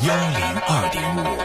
102.5。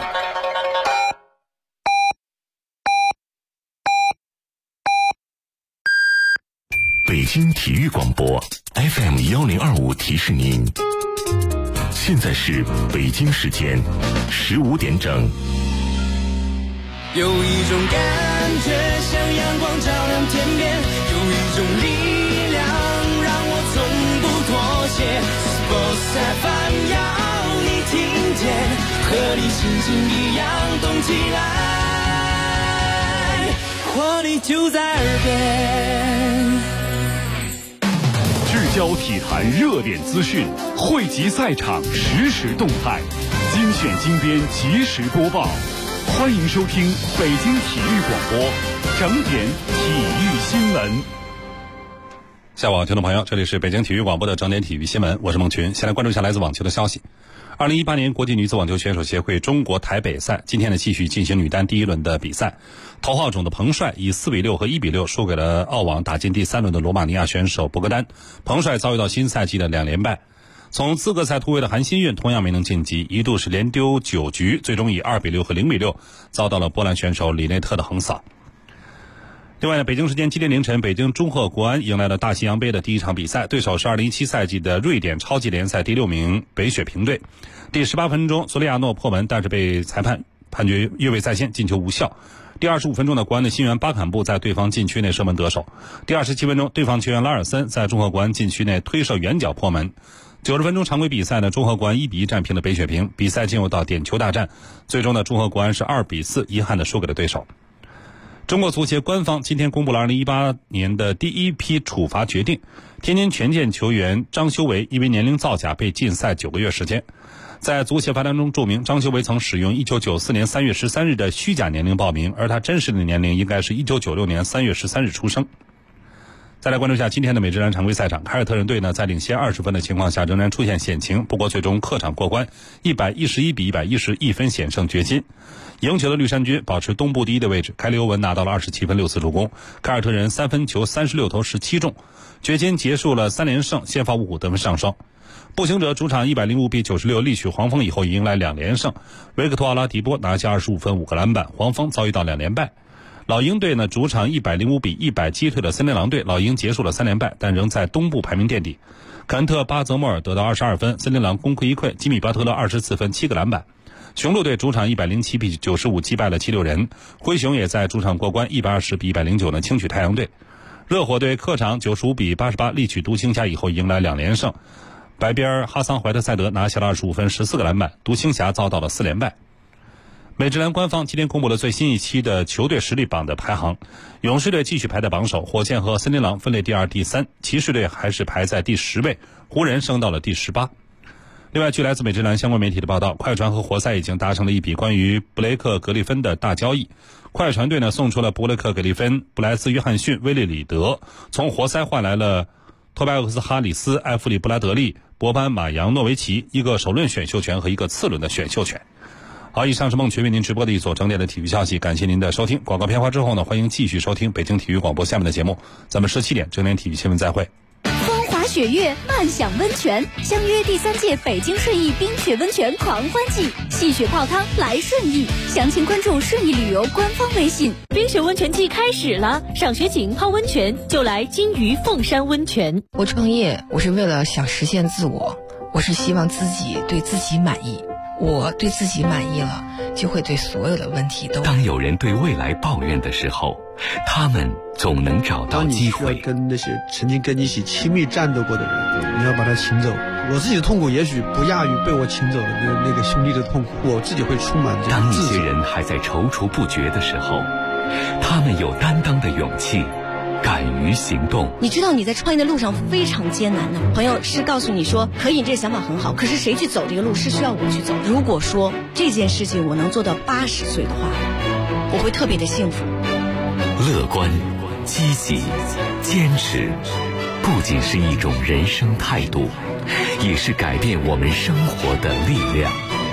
北京体育广播 FM 1025提示您，现在是北京时间15点整。 有一种感觉像阳光照亮天边，有一种力量让我从不妥协。Sports FM 要你听见，和你心情一样动起来，活力就在耳边。 聚焦体坛热点资讯，汇集赛场实时动态，精选精编及时播报。欢迎收听北京体育广播整点体育新闻。 下午好，听众朋友，这里是北京体育广播的整点体育新闻，我是孟群。先来关注一下来自网球的消息。2018年国际女子网球选手协会中国台北赛今天呢继续进行女单第一轮的比赛。头号种的彭帅以4-6和1-6输给了澳网打进第3轮的罗马尼亚选手博格丹。彭帅遭遇到新赛季的2连败。从资格赛突围的韩新运同样没能晋级，一度是连丢9局，最终以2-6和0-6遭到了波兰选手里内特的横扫。另外呢，北京时间今天凌晨，北京中赫国安迎来了大西洋杯的第一场比赛，对手是2017赛季的瑞典超级联赛第6名北雪平队。第18分钟，索利亚诺破门，但是被裁判判决越位在先，进球无效。第25分钟呢，国安的新援巴坎布在对方禁区内射门得手。第27分钟，对方球员拉尔森在中赫国安禁区内推射远角破门。90分钟常规比赛呢，中赫国安1-1战平了北雪平，比赛进入到点球大战，最终呢，中赫国安是2-4遗憾的输给了对手。中国足协官方今天公布了2018年的第一批处罚决定，天津权健球员张修为因为年龄造假被禁赛9个月时间。在足协罚单中注明，张修为曾使用1994年3月13日的虚假年龄报名，而他真实的年龄应该是1996年3月13日出生。再来关注一下今天的美职篮常规赛场，凯尔特人队呢在领先20分的情况下仍然出现险情，不过最终客场过关，111-110，一分险胜掘金。赢球的绿衫军保持东部第一的位置，凯里欧文拿到了27分6次助攻，凯尔特人3分球36投17中，掘金结束了3连胜，先发5虎得分上双。步行者主场105-96力取黄蜂以后迎来2连胜，维克托·阿拉迪波拿下25分5个篮板，黄蜂遭遇到2连败。老鹰队呢主场105-100击退了森林狼队，老鹰结束了3连败，但仍在东部排名垫底。坎特·巴泽莫尔得到22分，森林狼功亏一篑，吉米·巴特勒24分7个篮板。雄鹿队主场107-95击败了76人，灰熊也在主场过关120-109呢轻取太阳队。热火队客场95-88力取独行侠以后迎来2连胜，白边哈桑·怀特塞德拿下了25分14个篮板，独行侠遭到了4连败。美职篮官方今天公布了最新一期的球队实力榜的排行，勇士队继续排在榜首，火箭和森林狼分列第2、第3，骑士队还是排在第10位，湖人升到了第18。另外，据来自美职篮相关媒体的报道，快船和活塞已经达成了一笔关于布雷克·格里芬的大交易。快船队呢送出了布雷克·格里芬、布莱斯·约翰逊、威利·里德，从活塞换来了托拜厄斯·哈里斯、艾弗里·布拉德利、博班·马扬诺维奇，一个首轮选秀权和一个次轮的选秀权。好，以上是孟群为您直播的一所整点的体育消息，感谢您的收听。广告片花之后呢，欢迎继续收听北京体育广播下面的节目，咱们17点整点体育新闻再会。 风华雪月，漫享温泉，相约第3届北京顺义冰雪温泉狂欢季，戏雪泡汤来顺义，详情关注顺义旅游官方微信。 冰雪温泉季开始了，赏雪景泡温泉就来金鱼凤山温泉。 我创业，我是为了想实现自我，我是希望自己对自己满意。我对自己满意了，就会对所有的问题都。 当有人对未来抱怨的时候，他们总能找到机会。 当你需要跟那些曾经跟你一起亲密战斗过的人，你要把他请走。我自己的痛苦也许不亚于被我请走的那个兄弟的痛苦，我自己会充满这个当一自责。 些人还在踌躇不决的时候，他们有担当的勇气，敢于行动。 你知道你在创业的路上非常艰难的，朋友是告诉你说可以，这个想法很好，可是谁去走这个路是需要我去走。如果说这件事情我能做到80岁的话，我会特别的幸福。 乐观、积极、坚持，不仅是一种人生态度，也是改变我们生活的力量。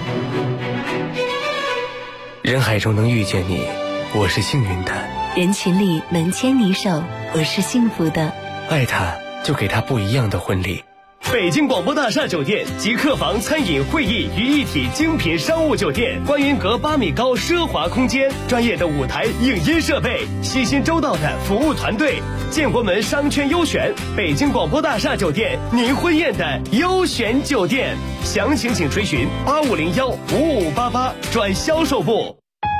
人海中能遇见你，我是幸运的； 人群里能牵你手，我是幸福的。 爱他，就给他不一样的婚礼。 北京广播大厦酒店集客房、餐饮、会议于一体精品商务酒店，观云阁8米高奢华空间，专业的舞台影音设备，细心周到的服务团队，建国门商圈优选，北京广播大厦酒店，您婚宴的优选酒店。详情请垂询8501-5588转销售部。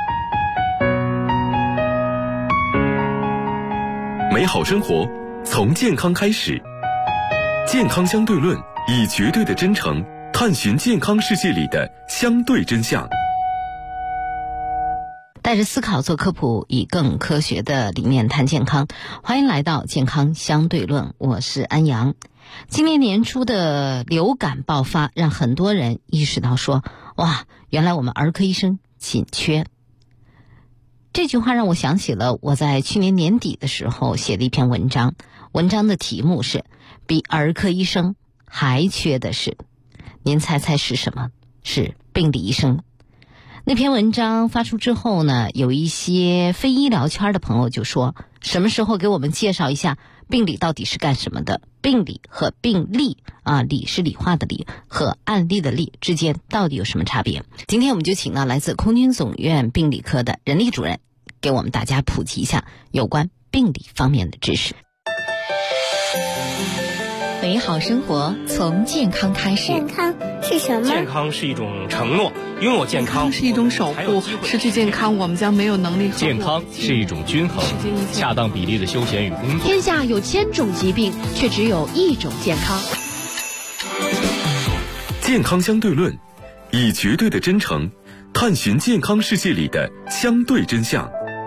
美好生活从健康开始，健康相对论以绝对的真诚探寻健康世界里的相对真相。 带着思考做科普，以更科学的理念谈健康。欢迎来到健康相对论，我是安阳。今年年初的流感爆发，让很多人意识到说，哇，原来我们儿科医生紧缺。这句话让我想起了我在去年年底的时候写的一篇文章，文章的题目是比儿科医生还缺的是，您猜猜是什么？是病理医生。那篇文章发出之后呢，有一些非医疗圈的朋友就说，什么时候给我们介绍一下病理到底是干什么的？病理和病例理是理化的理和案例的例之间到底有什么差别？今天我们就请到来自空军总院病理科的任丽主任，给我们大家普及一下有关病理方面的知识。 美好生活从健康开始。 健康是什么？ 健康是一种承诺，拥有健康是一种守护，失去健康我们将没有能力。 健康是一种均衡，恰当比例的休闲与工作。 天下有1000种疾病，却只有1种健康。 健康相对论，以绝对的真诚探寻健康世界里的相对真相。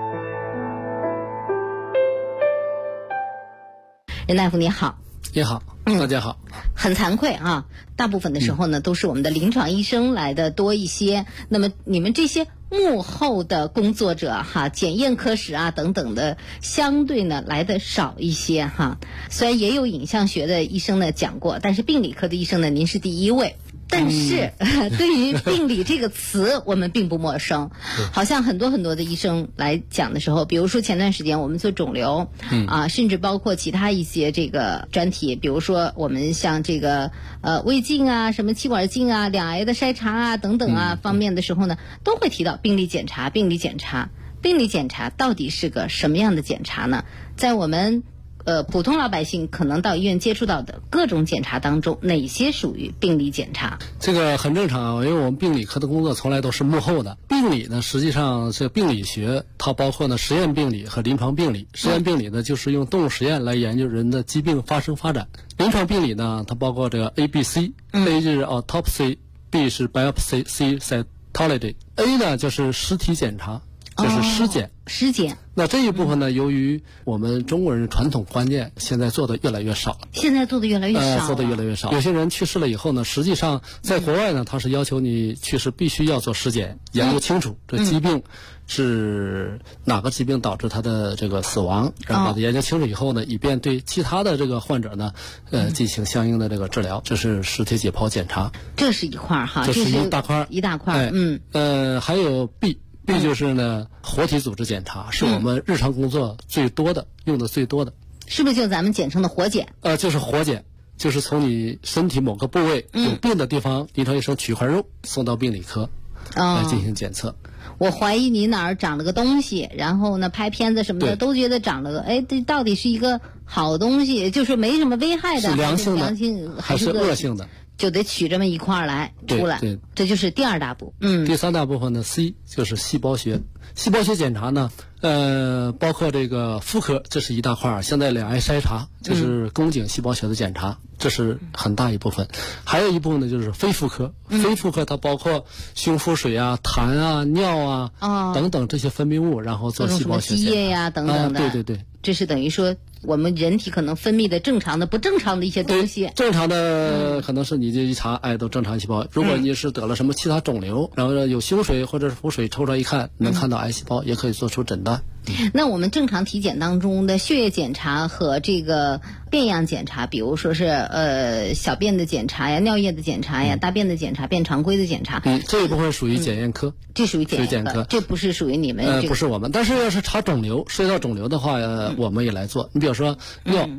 任大夫你好。 你好，大家好。 很惭愧啊，大部分的时候呢，都是我们的临床医生来的多一些。那么你们这些幕后的工作者检验科室等等的，相对呢来的少一些虽然也有影像学的医生呢讲过，但是病理科的医生呢，您是第一位。但是对于病理这个词我们并不陌生，好像很多的医生来讲的时候，比如说前段时间我们做肿瘤甚至包括其他一些这个专题，比如说我们像这个胃镜什么气管镜两癌的筛查等等方面的时候呢，都会提到病理检查。病理检查到底是个什么样的检查呢？在我们普通老百姓可能到医院接触到的各种检查当中，哪些属于病理检查？ 这个很正常，因为我们病理科的工作从来都是幕后的。病理呢，实际上这病理学它包括呢实验病理和临床病理。实验病理呢，就是用动物实验来研究人的疾病发生发展。临床病理呢，它包括这个 A、B、C。A 是 autopsy，B 是 biopsy，C cytology。A 呢就是尸体检查，就是尸检。那这一部分呢，由于我们中国人传统观念，现在做的越来越少了。有些人去世了以后呢，实际上在国外呢，他是要求你去世必须要做尸检，研究清楚这疾病是哪个疾病导致他的这个死亡，然后把它研究清楚以后呢，以便对其他的这个患者呢，进行相应的这个治疗。这是尸体解剖检查， 这是一块这是一大块。还有 B 就是呢，活体组织检查是我们日常工作最多的，用的最多的。 是不是就咱们简称的活检？ 就是活检，就是从你身体某个部位有病的地方，临床医生取一块肉送到病理科来进行检测。 我怀疑你哪儿长了个东西，然后呢拍片子什么的都觉得长了个，这到底是一个好东西，就是没什么危害的， 是良性还是恶性的？ 就得取这么一块来出来， 对， 这就是第二大步。 第三大部分呢 ，C 就是细胞学。细胞学检查呢，包括这个妇科，这是一大块；现在两癌筛查，就是宫颈细胞学的检查，这是很大一部分。还有一部分呢，就是非妇科。非妇科它包括胸腹水痰尿等等这些分泌物，然后做细胞学检查。 积液等等的。 对。 这是等于说我们人体可能分泌的正常的、不正常的一些东西。 正常的可能是你这一查，都正常细胞。如果你是得了什么其他肿瘤，然后有胸水或者是腹水，抽出来一看能看到癌细胞，也可以做出诊断。 那我们正常体检当中的血液检查和这个便样检查，比如说是小便的检查呀、尿液的检查呀、大便的检查、便常规的检查， 这一部分属于检验科。 这属于检验科，这不是属于你们不是我们。但是要是查肿瘤，涉及到肿瘤的话，我们也来做。你比如说尿，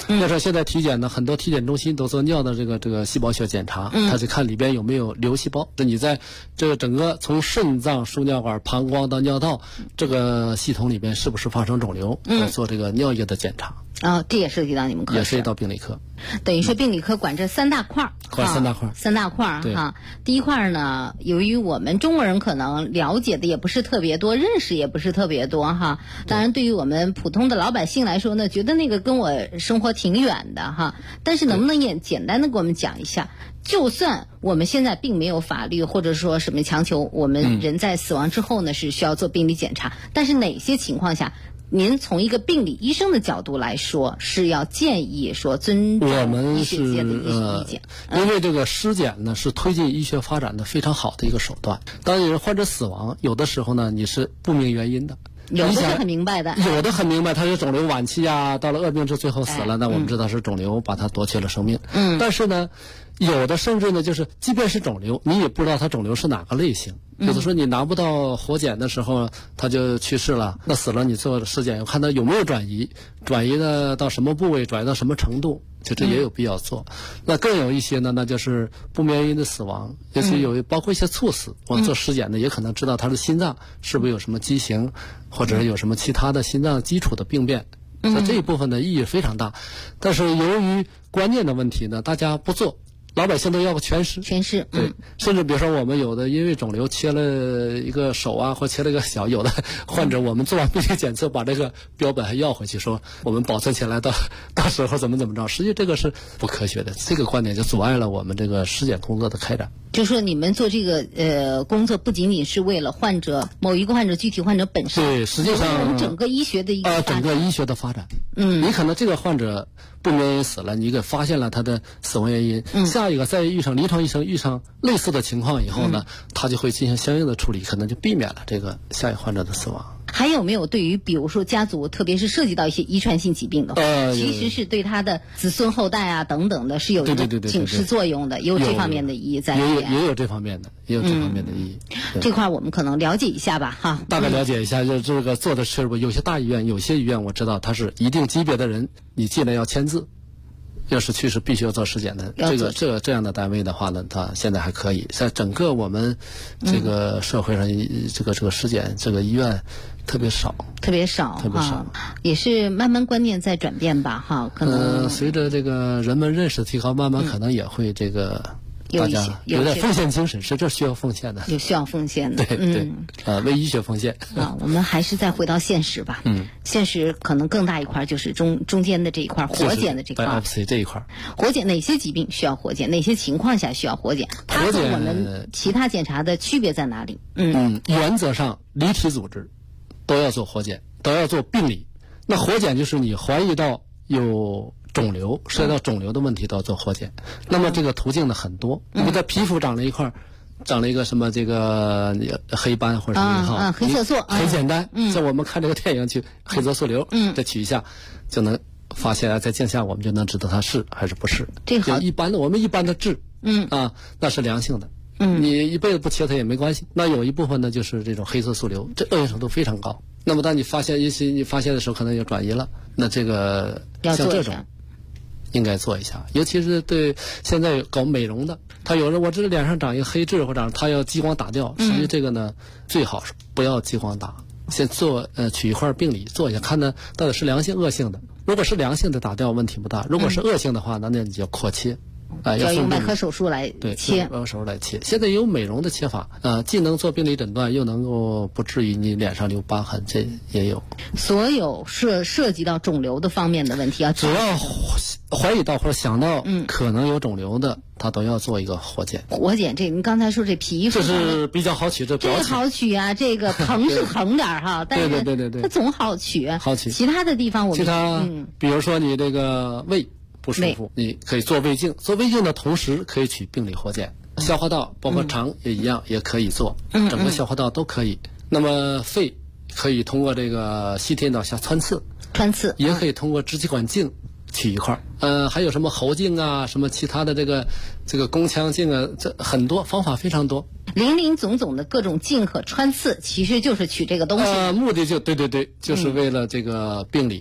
要说现在体检呢，很多体检中心都做尿的这个细胞学检查，它就看里边有没有瘤细胞。那你在这个整个从肾脏、输尿管、膀胱到尿道这个系统里边是不是发生肿瘤，来做这个尿液的检查。 这也涉及到你们科室， 也涉及到病理科。 等于说病理科管这3大块， 管3大块 ，3大块哈。第一块呢，由于我们中国人可能了解的也不是特别多，认识也不是特别多哈。当然，对于我们普通的老百姓来说呢，觉得那个跟我生活挺远的哈。但是能不能也简单的给我们讲一下？就算我们现在并没有法律或者说什么强求我们人在死亡之后呢是需要做病理检查，但是哪些情况下？您从一个病理医生的角度来说，是要建议说尊重医学界的意见。 因为这个尸检呢是推进医学发展的非常好的一个手段。当有人患者死亡，有的时候呢你是不明原因的。 有的是很明白的， 有的很明白，他是肿瘤晚期啊，到了恶病至最后死了，那我们知道是肿瘤把他夺去了生命。但是呢，有的甚至呢，就是即便是肿瘤，你也不知道他肿瘤是哪个类型。有的时候你拿不到活检的时候，他就去世了，那死了你做尸检，看他有没有转移，转移呢到什么部位，转移到什么程度，就这也有必要做。那更有一些呢，那就是不明原因的死亡，尤其包括一些猝死，我们做尸检呢也可能知道他的心脏是不是有什么畸形，或者是有什么其他的心脏基础的病变。那这一部分的意义非常大，但是由于观念的问题呢，大家不做。老百姓都要个全尸，对，甚至比如说我们有的因为肿瘤切了一个手啊，或切了个脚，有的患者我们做完病理检测，把这个标本还要回去，说我们保存起来，到时候怎么着，实际这个是不科学的，这个观点就阻碍了我们这个尸检工作的开展。 就说你们做这个工作不仅仅是为了患者某一个患者具体患者本身， 对，实际上整个医学的一个整个医学的发展，你可能这个患者不明原因死了，你给发现了他的死亡原因，下一个再遇上临床医生遇上类似的情况以后呢，他就会进行相应的处理，可能就避免了这个下一个患者的死亡。 还有没有对于比如说家族，特别是涉及到一些遗传性疾病的话，其实是对他的子孙后代啊等等的是有一个警示作用的，有这方面的意义在里面。 也有这方面的，也有这方面的意义。 这块我们可能了解一下吧，哈。 大概了解一下，就这个做的是有些大医院，有些医院我知道他是一定级别的人，你进来要签字。要是去世必须要做尸检的，这样的单位的话呢，它现在还可以。在整个我们这个社会上，这个尸检这个医院特别少， 也是慢慢观念在转变吧，哈。可能随着这个人们认识提高，慢慢可能也会这个。大家有点奉献精神，是这需要奉献的， 有需要奉献的， 对，为医学奉献我们还是再回到现实吧，现实可能更大一块就是中间的这一块活检的这块 ，biopsy 这一块， 活检哪些疾病需要活检，哪些情况下需要活检，它和我们其他检查的区别在哪里？ 原则上离体组织都要做活检，都要做病理。那活检就是你怀疑到有肿瘤，涉及到肿瘤的问题都要做活检。那么这个途径呢很多，你的皮肤长了一块，长了一个什么这个黑斑或者什么黑色素， 很简单。像我们看这个电影去黑色素瘤，再取一下就能发现，在镜下我们就能知道它是还是不是。 这好， 一般的我们一般的治，那是良性的。你一辈子不切它也没关系。那有一部分呢就是这种黑色素瘤，这恶性程度非常高。那么当你发现的时候，可能就转移了。那这个像这种应该做一下，尤其是对现在搞美容的，他有人我这脸上长一个黑痣或者他要激光打掉，实际这个呢最好是不要激光打，先做取一块病理做一下，看呢到底是良性恶性的。如果是良性的打掉问题不大，如果是恶性的话，那你就要扩切。 要用外科手术来切， 外科手术来切。现在也有美容的切法，既能做病理诊断，又能够不至于你脸上留疤痕，这也有。 所有涉及到肿瘤的方面的问题只要怀疑到或者想到可能有肿瘤的，他都要做一个活检。 活检这您刚才说这皮肤这是比较好取，这好取啊，这个疼是疼点哈，但是对， 它总好取。其他的地方比如说你这个胃不舒服，你可以做胃镜，做胃镜的同时可以取病理活检。消化道包括肠也一样，也可以做，整个消化道都可以。那么肺可以通过这个吸天导下穿刺，也可以通过支气管镜取一块。还有什么喉镜啊，什么其他的这个宫腔镜啊，这很多方法非常多。 林林总总的各种镜和穿刺，其实就是取这个东西。 目的对，就是为了这个病理。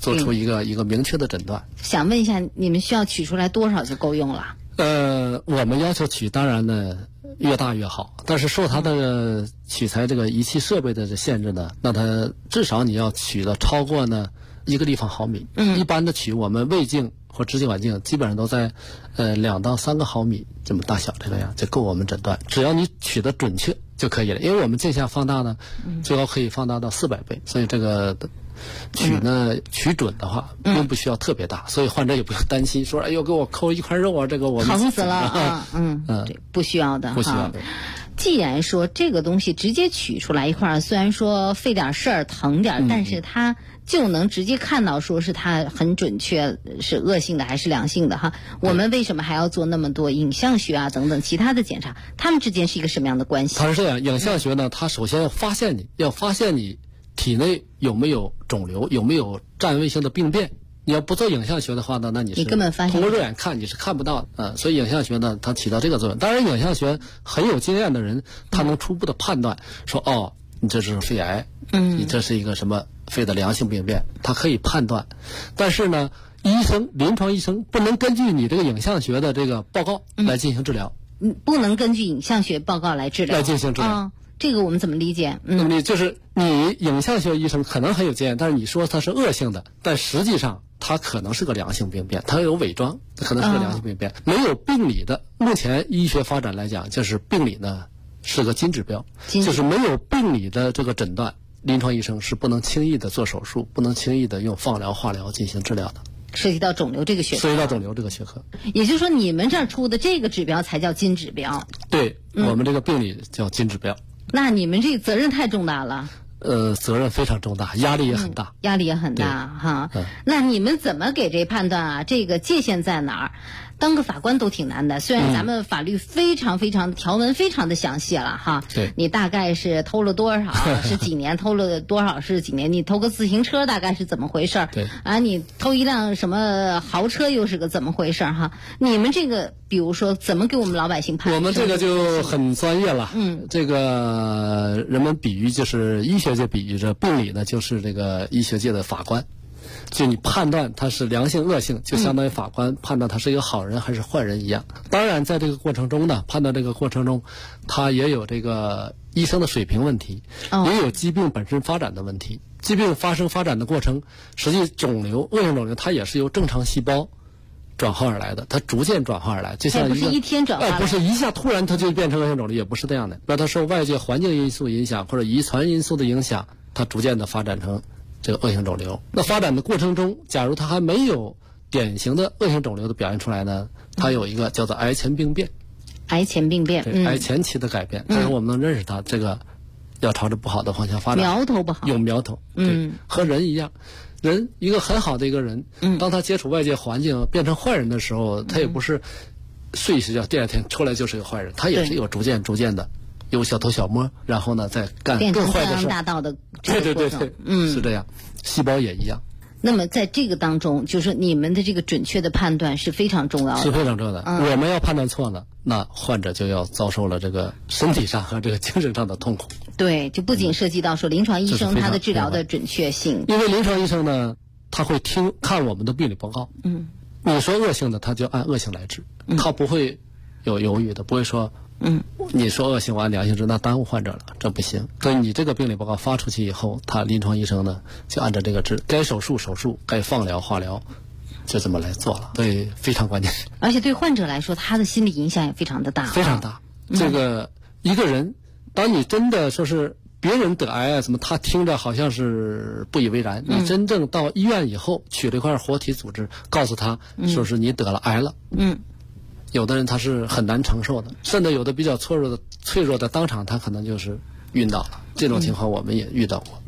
做出一个明确的诊断。 想问一下，你们需要取出来多少就够用了？ 我们要求取，当然呢越大越好，但是受它的取材这个仪器设备的限制呢，那它至少你要取的超过呢1个立方毫米。一般的取我们胃镜或直径管镜基本上都在2到3个毫米这么大小，这个样就够我们诊断。只要你取得准确就可以了，因为我们镜下放大呢，最高可以放大到400倍，所以这个取准的话，并不需要特别大，所以患者也不用担心说，哎呦，给我抠一块肉啊，这个我们疼死了啊！对，不需要的， 不需要的。 既然说这个东西直接取出来一块，虽然说费点事儿疼点，但是它就能直接看到说是它很准确是恶性的还是良性的哈。我们为什么还要做那么多影像学啊等等其他的检查？它们之间是一个什么样的关系？ 它是这样，影像学呢，它首先要发现你体内有没有肿瘤，有没有占位性的病变。你要不做影像学的话呢，那你根本发现通过肉眼看你是看不到的。所以影像学呢，它起到这个作用。当然，影像学很有经验的人，他能初步的判断说，哦，你这是肺癌，你这是一个什么肺的良性病变，他可以判断。但是呢，临床医生不能根据你这个影像学的这个报告来进行治疗， 不能根据影像学报告来治疗， 来进行治疗。 这个我们怎么理解？ 那么就是你影像学医生可能很有经验，但是你说它是恶性的，但实际上它可能是个良性病变，它有伪装，可能是个良性病变。没有病理的，目前医学发展来讲，就是病理呢是个金指标，就是没有病理的这个诊断，临床医生是不能轻易的做手术，不能轻易的用放疗、化疗进行治疗的。 涉及到肿瘤这个学科，也就是说，你们这儿出的这个指标才叫金指标。 对，我们这个病理叫金指标。 那你们这个责任太重大了。 责任非常重大，压力也很大。 压力也很大哈。那你们怎么给这判断啊？这个界限在哪儿？当个法官都挺难的，虽然咱们法律非常条文非常的详细了哈。 对。 你大概是偷了多少是几年，偷了多少是几年？你偷个自行车大概是怎么回事？ 对。 啊，你偷一辆什么豪车又是个怎么回事哈？你们这个比如说怎么给我们老百姓判？ 我们这个就很专业了。这个人们比喻就是医学界比喻着病理呢，就是这个医学界的法官。就你判断它是良性恶性，就相当于法官判断他是一个好人还是坏人一样。当然在这个过程中呢，判断这个过程中他也有这个医生的水平问题，也有疾病本身发展的问题。疾病发展的过程，实际恶性肿瘤它也是由正常细胞转化而来的，它逐渐转化而来，就像不是一天转化， 不是一下突然它就变成恶性肿瘤，也不是这样的。那它受外界环境因素影响或者遗传因素的影响，它逐渐的发展成这个恶性肿瘤。那发展的过程中，假如它还没有典型的恶性肿瘤的表现出来呢，它有一个叫做癌前病变。 癌前病变， 对，癌前期的改变。但是我们能认识它，这个要朝着不好的方向发展。 苗头不好， 有苗头。对，和人一样，人一个很好的一个人，当他接触外界环境变成坏人的时候，他也不是睡一睡觉第二天出来就是一个坏人，他也是有逐渐的。有小偷小摸，然后呢再干更坏的事。 大道的这个过程， 对，是这样。细胞也一样。 那么在这个当中，就是你们的这个准确的判断是非常重要的， 是非常重要的。我们要判断错了，那患者就要遭受了这个身体上和这个精神上的痛苦。 对，就不仅涉及到说临床医生他的治疗的准确性， 因为临床医生呢，他会看我们的病理报告。你说恶性的，他就按恶性来治，他不会有犹豫的，不会说。你说恶性，我按良性治，那耽误患者了，这不行。所以你这个病理报告发出去以后，他临床医生呢就按照这个治，该手术，该放疗化疗，就这么来做了。所以非常关键。 而且对患者来说，他的心理影响也非常的大， 非常大。这个一个人，当你真的说是别人得癌啊什么，他听着好像是不以为然。你真正到医院以后，取了一块活体组织，告诉他说是你得了癌了。有的人他是很难承受的，甚至有的比较脆弱的，当场他可能就是晕倒了。这种情况我们也遇到过。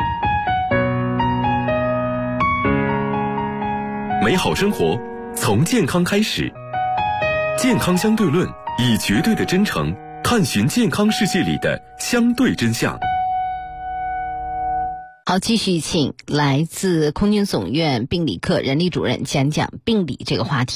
美好生活从健康开始，健康相对论以绝对的真诚探寻健康世界里的相对真相。 好，继续请来自空军总院病理科人力主任讲讲病理这个话题。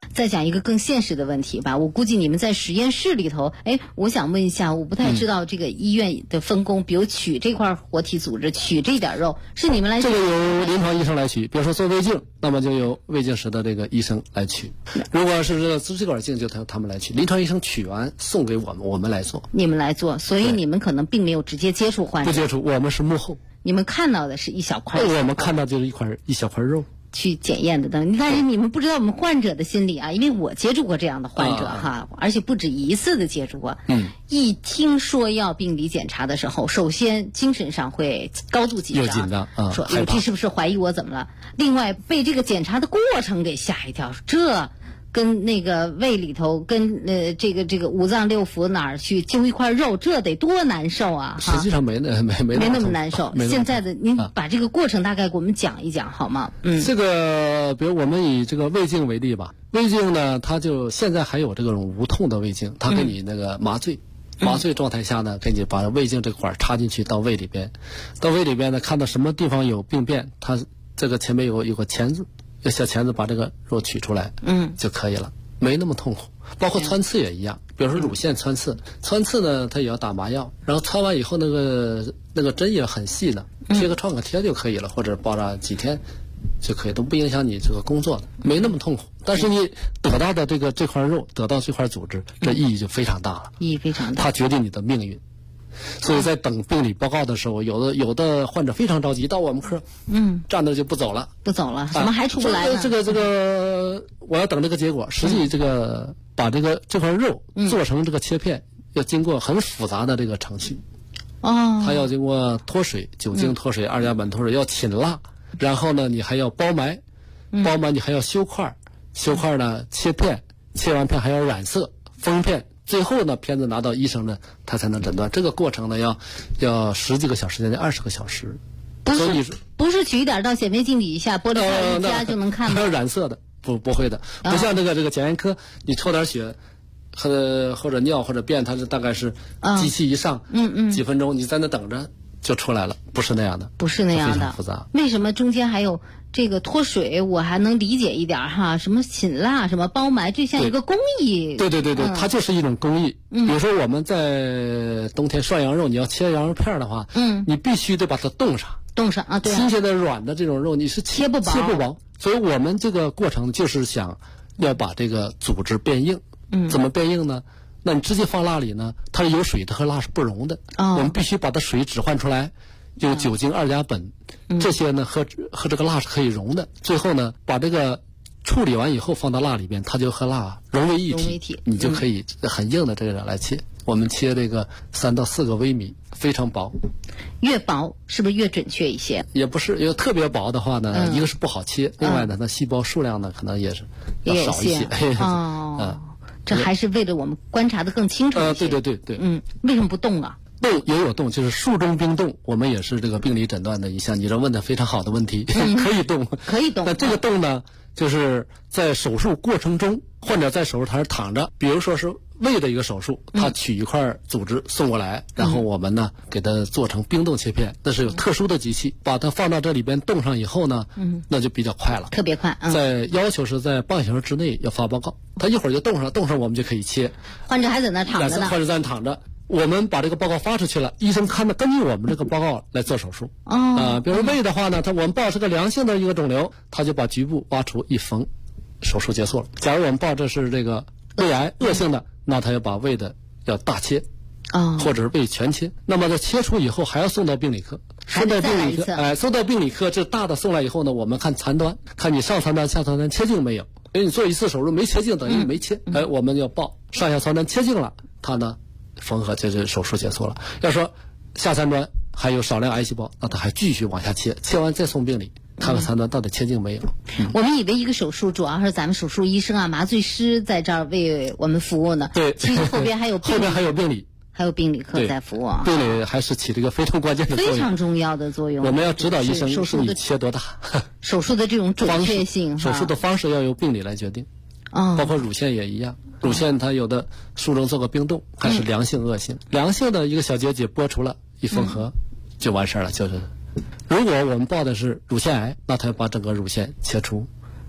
再讲一个更现实的问题吧。我估计你们在实验室里头，我想问一下，我不太知道这个医院的分工，比如取这块活体组织，取这点肉，是你们来取？ 这个由临床医生来取，比如说做胃镜，那么就由胃镜室的这个医生来取；如果是这个支气管镜，就他们来取。临床医生取完送给我们，我们来做。 你们来做，所以你们可能并没有直接接触患者。 不接触，我们是幕后。 你们看到的是一小块。 我们看到就是一小块肉。 去检验的灯，但是你们不知道我们患者的心理啊，因为我接触过这样的患者哈，而且不止一次的接触过。一听说要病理检查的时候，首先精神上会高度紧张，说这是不是怀疑我怎么了？另外被这个检查的过程给吓一跳，这跟那个胃里头跟这个五脏六腑哪儿去揪一块肉，这得多难受啊！ 实际上没那么难受。现在的您把这个过程大概给我们讲一讲好吗？ 这个比如我们以这个胃镜为例吧，胃镜呢，它就现在还有这种无痛的胃镜，它给你那个麻醉状态下呢，给你把胃镜这块插进去到胃里边呢，看到什么地方有病变，它这个前面有个钳子。用小钳子把这个肉取出来，就可以了，没那么痛苦。包括穿刺也一样，比如说乳腺穿刺，呢它也要打麻药，然后穿完以后那个针也很细的，贴个创可贴就可以了，或者包扎几天就可以，都不影响你这个工作的，没那么痛苦。但是你得到的这块肉，得到这块组织，这意义就非常大了， 意义非常大， 它决定你的命运。所以在等病理报告的时候，有的患者非常着急，到我们科，站那就不走了， 怎么还出不来呢？ 这个，我要等这个结果。实际把这块肉做成这个切片，要经过很复杂的这个程序。它要经过脱水，酒精脱水、二甲苯脱水，要浸蜡，然后呢，你还要包埋，你还要修块呢切片，切完片还要染色、封片。最后呢，片子拿到医生呢，他才能诊断。这个过程呢，要10几个小时，将近20个小时。 不是取一点到显微镜底下玻璃块一夹就能看吗？ 还有染色的，不会的，不像这个检验科，你抽点血或者尿或者便，它是大概是机器一上，几分钟你在那等着就出来了，不是那样的，非常复杂。 为什么中间还有这个脱水？我还能理解一点哈，什么浸蜡，什么包埋，这像一个工艺。 对，它就是一种工艺。比如说我们在冬天涮羊肉，你要切羊肉片的话，你必须得把它冻上啊，对。 新鲜的软的这种肉，你是切不薄。所以我们这个过程就是想要把这个组织变硬。怎么变硬呢？那你直接放蜡里呢，它是有水的，和蜡是不溶的。我们必须把它水置换出来，有酒精、二甲苯，这些呢和这个蜡是可以溶的。最后呢，把这个处理完以后放到蜡里边，它就和蜡融为一体，你就可以很硬的这个来切。我们切这个3到4个微米，非常薄。 越薄是不是越准确一些？ 也不是，因为特别薄的话呢，一个是不好切，另外呢，它细胞数量呢可能也是要少一些。 这还是为了我们观察的更清楚一些。 对。 为什么不动啊？ 动也有动，就是术中冰冻，我们也是这个病理诊断的一项。你这问的非常好的问题，可以动。那这个动呢，就是在手术过程中，患者在手术台上躺着，比如说是胃的一个手术，他取一块组织送过来，然后我们呢给它做成冰冻切片，那是有特殊的机器，把它放到这里边冻上以后呢，那就比较快了， 特别快。 在要求是在半小时之内要发报告，他一会儿就冻上我们就可以切。 患者还在那躺着呢。 患者在那躺着。我们把这个报告发出去了，医生根据我们这个报告来做手术。比如胃的话呢，我们报是个良性的一个肿瘤，他就把局部挖除一缝，手术结束了。假如我们报这是这个胃癌恶性的，那他要把胃的要大切，或者是胃全切。那么在切除以后还要送到病理科，送到病理科，这大的送来以后呢，我们看残端，看你上残端下残端切净没有。因为你做一次手术没切净，等于你没切。我们要报上下残端切净了，他呢缝合，这手术结束了。要说下三端还有少量癌细胞，那他还继续往下切，切完再送病理，看看残端到底切净没有。 我们以为一个手术主要是咱们手术医生啊、麻醉师在这儿为我们服务呢。 对， 其实后边还有病理， 还有病理科在服务啊。 病理还是起了一个非常关键的作用， 非常重要的作用。 我们要指导医生是你切多大， 手术的这种准确性， 手术的方式要由病理来决定。包括乳腺也一样，乳腺它有的术中做个冰冻，还是良性恶性。良性的一个小结节剥除了，一缝合就完事儿了。就是如果我们报的是乳腺癌，那他要把整个乳腺切除，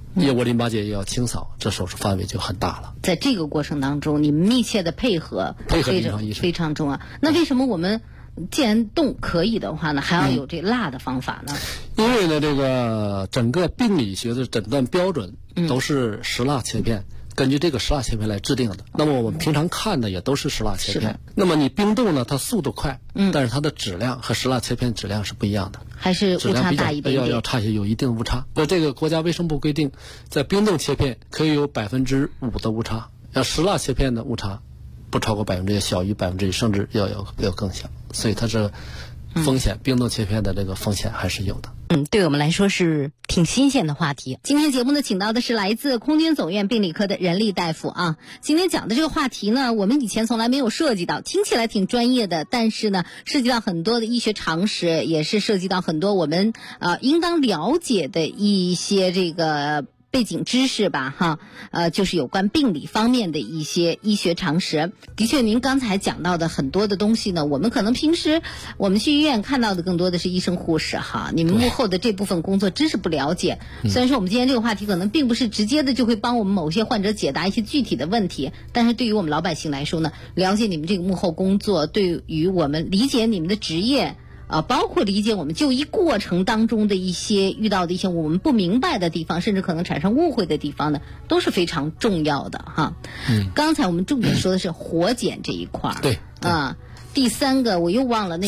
腋窝淋巴结也要清扫，这手术范围就很大了。 在这个过程当中，你们密切的配合临床医生非常重要。那为什么我们既然动可以的话呢，还要有这辣的方法呢？ 因为呢，这个整个病理学的诊断标准都是石蜡切片。根据这个石蜡切片来制定的，那么我们平常看的也都是石蜡切片。那么你冰冻呢，它速度快，但是它的质量和石蜡切片质量是不一样的， 还是误差大一点点， 要差些，有一定误差。那这个国家卫生部规定，在冰冻切片可以有5%的误差，要石蜡切片的误差不超过1%，小于1%，甚至要更小，所以它是风险，冰冻切片的这个风险还是有的。 对我们来说是挺新鲜的话题。今天节目呢，请到的是来自空军总院病理科的任丽大夫啊。今天讲的这个话题呢，我们以前从来没有涉及到，听起来挺专业的，但是呢，涉及到很多的医学常识，也是涉及到很多我们应当了解的一些这个背景知识吧，哈，就是有关病理方面的一些医学常识。的确，您刚才讲到的很多的东西呢，我们可能平时我们去医院看到的更多的是医生护士哈，你们幕后的这部分工作真是不了解。虽然说我们今天这个话题可能并不是直接的就会帮我们某些患者解答一些具体的问题，但是对于我们老百姓来说呢，了解你们这个幕后工作，对于我们理解你们的职业。包括理解我们就医过程当中的一些遇到的一些我们不明白的地方，甚至可能产生误会的地方呢，都是非常重要的哈。刚才我们重点说的是活检这一块儿， 对啊。第三个我又忘了，那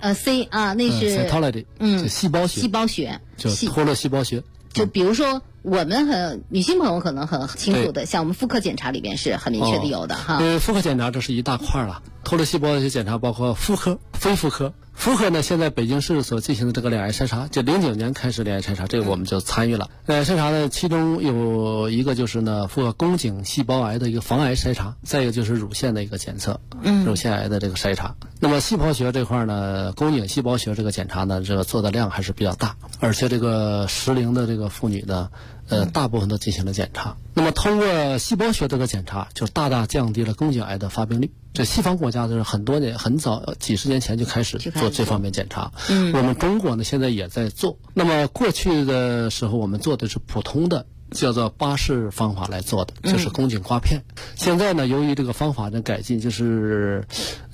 C 啊，那是细胞学， 就脱落细胞学。 就比如说我们女性朋友可能很清楚的，像我们妇科检查里边是很明确的有的哈。 妇科检查这是一大块了，脱落细胞学检查包括妇科、非妇科。妇科呢，现在北京市所进行的这个两癌筛查，就09年开始两癌筛查，这个我们就参与了。两癌筛查呢，其中有一个就是呢，妇科宫颈细胞癌的一个防癌筛查，再一个就是乳腺的一个检测，乳腺癌的这个筛查。那么细胞学这块呢，宫颈细胞学这个检查呢，这个做的量还是比较大，而且这个适龄的这个妇女呢，大部分都进行了检查。那么通过细胞学这个检查，就大大降低了宫颈癌的发病率。这西方国家就是很多年很早几十年前就开始做这方面检查，我们中国呢现在也在做。那么过去的时候我们做的是普通的叫做巴氏方法来做的，就是宫颈刮片。现在呢，由于这个方法的改进，就是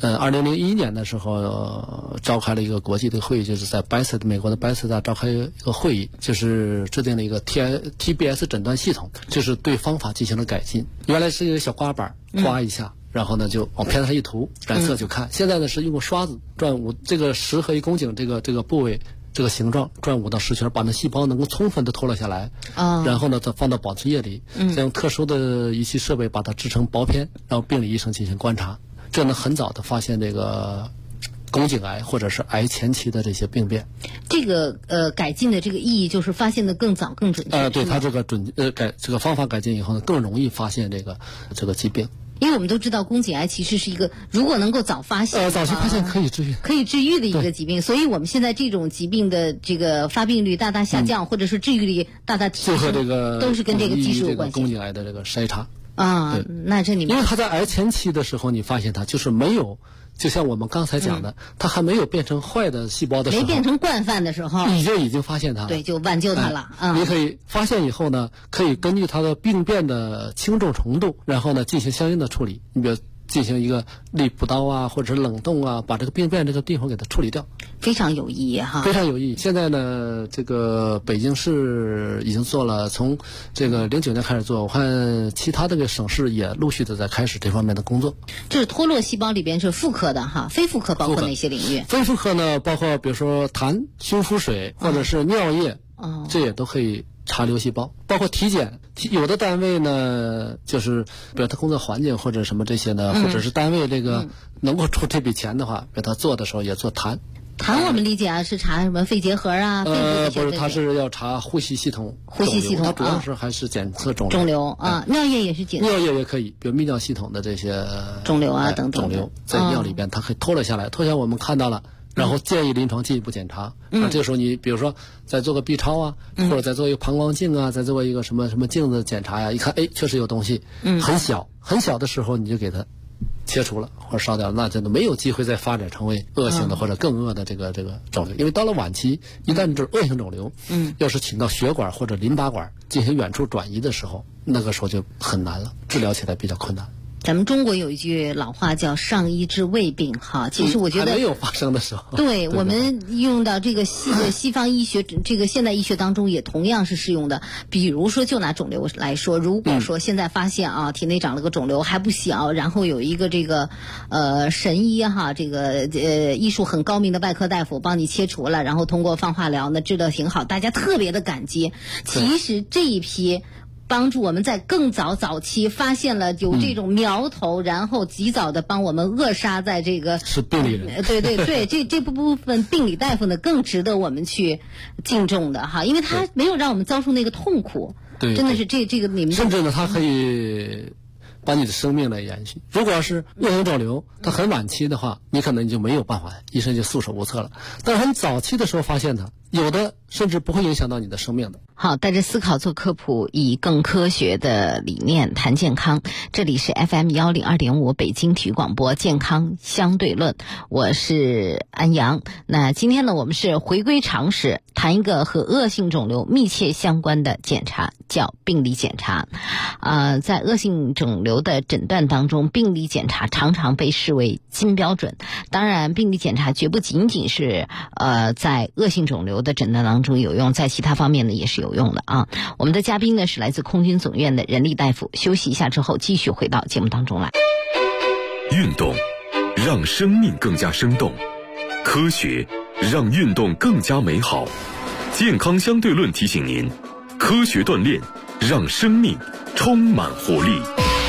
2001年的时候召开了一个国际的会议，就是在美国的拜斯大召开一个会议，就是制定了一个 TBS 诊断系统，就是对方法进行了改进。原来是一个小刮板刮一下，然后呢就往片子上一涂，染色就看。现在呢是用刷子转5，这个10和1宫颈这个部位这个形状转5到10圈，把那细胞能够充分的脱落下来，然后呢再放到保质液里，再用特殊的仪器设备把它制成薄片，然后病理医生进行观察，这能很早的发现这个宫颈癌或者是癌前期的这些病变。 这个改进的这个意义就是发现的更早更准确。 对，它这个这个方法改进以后呢，更容易发现这个疾病。 因为我们都知道宫颈癌其实是一个如果能够早发现， 早期发现可以治愈的一个疾病，所以我们现在这种疾病的这个发病率大大下降，或者是治愈率大大提升， 和这个都是跟这个技术有关系。 宫颈癌的这个筛查那这里面因为它在癌前期的时候，你发现它就是没有。就像我们刚才讲的，它还没有变成坏的细胞的时候， 没变成惯犯的时候， 已经发现它了， 对，就挽救它了。 你可以发现以后呢，可以根据它的病变的轻重程度，然后呢进行相应的处理。你比如进行一个力补刀啊，或者是冷冻啊，把这个病变这个地方给它处理掉， 非常有意义哈， 非常有意义。现在呢，这个北京市已经做了，从这个09年开始做，我看其他这个省市也陆续的在开始这方面的工作。 这是脱落细胞里边是妇科的哈，非妇科包括哪些领域？ 非妇科呢，包括比如说痰、胸腹水或者是尿液，这也都可以查瘤细胞，包括体检。有的单位呢，就是比如他工作环境或者什么这些呢，或者是单位这个能够出这笔钱的话，给他做的时候也做痰。 痰我们理解是查什么肺结核啊？肺部这些不是，它是要查呼吸系统。它主要是还是检测肿瘤啊。尿液也是检测。 尿液也可以，比如泌尿系统的这些肿瘤啊等等。 肿瘤在尿里边，它可以脱落下来，脱下我们看到了。然后建议临床进一步检查。这个时候你比如说再做个 B 超啊，或者再做一个膀胱镜啊，再做一个什么镜子检查呀，一看确实有东西，很小的时候你就给它切除了或者烧掉了，那真的没有机会再发展成为恶性的或者更恶的这个肿瘤。因为到了晚期，一旦这恶性肿瘤，要是侵到血管或者淋巴管进行远处转移的时候，那个时候就很难了，治疗起来比较困难。 咱们中国有一句老话叫上医治未病哈，其实我觉得还没有发生的时候， 对我们用到这个西方医学这个现代医学当中也同样是适用的。比如说就拿肿瘤来说，如果说现在发现体内长了个肿瘤还不小，然后有一个这个神医哈，这个医术很高明的外科大夫帮你切除了，然后通过放化疗呢治得挺好，大家特别的感激。其实这一批帮助我们在更早期发现了有这种苗头，然后及早的帮我们扼杀在这个是病理人。 对，这部分病理大夫呢更值得我们去敬重的哈，因为他没有让我们遭受那个痛苦。 对， 真的是这个你们甚至呢，他可以把你的生命来延续。如果要是恶性肿瘤，它很晚期的话，你可能就没有办法，医生就束手无策了。但是很早期的时候发现它，有的甚至不会影响到你的生命的。 好，带着思考做科普，以更科学的理念谈健康。这里是 FM102.5 北京体育广播健康相对论，我是安阳。那今天呢，我们是回归常识，谈一个和恶性肿瘤密切相关的检查，叫病理检查。在恶性肿瘤的诊断当中，病理检查常常被视为金标准。当然，病理检查绝不仅仅是在恶性肿瘤的诊断当中有用，在其他方面呢也是有用的啊。我们的嘉宾呢是来自空军总院的任立大夫，休息一下之后继续回到节目当中来。 运动让生命更加生动，科学让运动更加美好。健康相对论提醒您，科学锻炼让生命充满活力。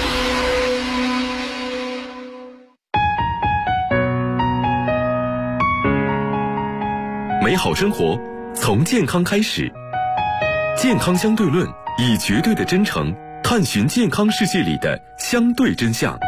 美好生活从健康开始，健康相对论以绝对的真诚探寻健康世界里的相对真相。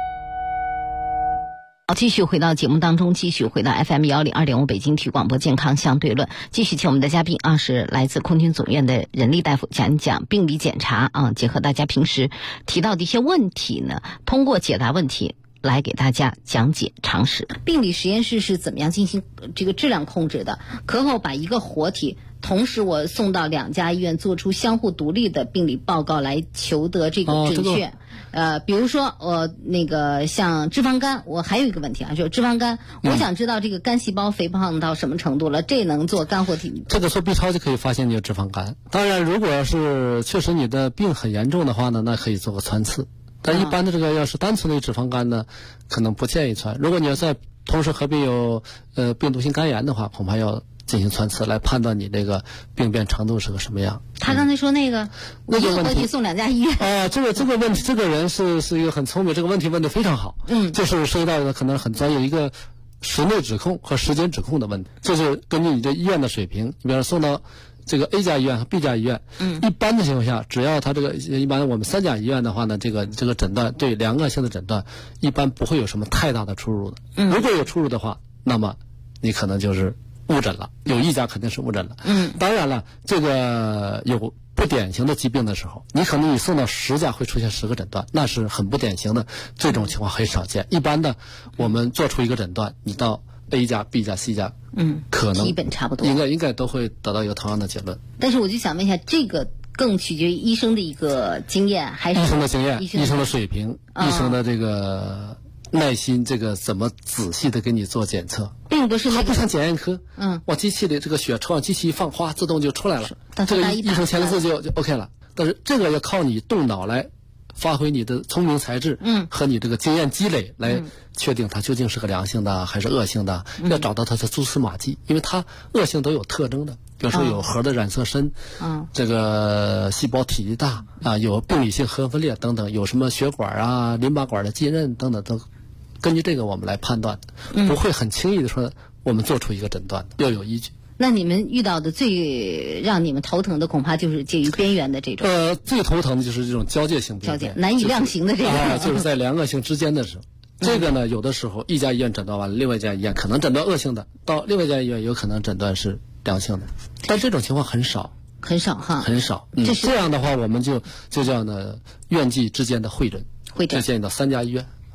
继续回到节目当中，继续回到 FM102.5 北京体育广播健康相对论，继续请我们的嘉宾是来自空军总院的任立大夫讲一讲病理检查结合大家平时提到的一些问题呢，通过解答问题来给大家讲解常识。病理实验室是怎么样进行这个质量控制的？可否把一个活体同时我送到2家医院做出相互独立的病理报告来求得这个准确？比如说那个像脂肪肝，我还有一个问题就是脂肪肝，我想知道这个肝细胞肥胖到什么程度了，这能做肝活体？ 这个做 B 超就可以发现你有脂肪肝。当然，如果是确实你的病很严重的话呢，那可以做个穿刺。但一般的这个要是单纯的脂肪肝呢，可能不建议穿。如果你要在同时合并有病毒性肝炎的话，恐怕要进行穿刺来判断你这个病变程度是个什么样。 他刚才说那个一个活体送2家医院这个问题，这个人是一个很聪明，这个问题问得非常好。就是涉及到的可能很专业一个时内指控和时间指控的问题，就是根据你这医院的水平，你比方说送到这个 A 家医院和 B 家医院，一般的情况下，只要他这个一般我们3家医院的话呢，这个诊断对良恶性的诊断一般不会有什么太大的出入的。如果有出入的话，那么你可能就是误诊了，有一家肯定是误诊了。当然了，这个有不典型的疾病的时候，你可能你送到10家会出现10个诊断，那是很不典型的，这种情况很少见。一般的，我们做出一个诊断，你到 A 家、B 家、C 家，可能基本差不多， 应该都会得到一个同样的结论。 但是我就想问一下，这个更取决于医生的一个经验，还是医生的经验、医生的水平、医生的这个耐心，这个怎么仔细的给你做检测， 并不是它不像检验科，往机器里这个血抽，机器一放，哗，自动就出来了，这个医生签个字就 OK 了。但是这个要靠你动脑来发挥你的聪明才智，和你这个经验积累来确定它究竟是个良性的还是恶性的，要找到它的蛛丝马迹，因为它恶性都有特征的，比如说有核的染色深，这个细胞体积大有病理性核分裂等等，有什么血管淋巴管的浸润等等，都根据这个我们来判断，不会很轻易的说我们做出一个诊断的，要有依据。 那你们遇到的最让你们头疼的，恐怕就是介于边缘的这种。 最头疼的就是这种交界性病变， 难以量刑的这种， 就是在良恶性之间的时候。这个呢，有的时候一家医院诊断完了，另外一家医院可能诊断恶性的，到另外一家医院有可能诊断是良性的，但这种情况很少， 很少哈， 很少。这样的话，我们就叫呢院际之间的会诊，就建议到3家医院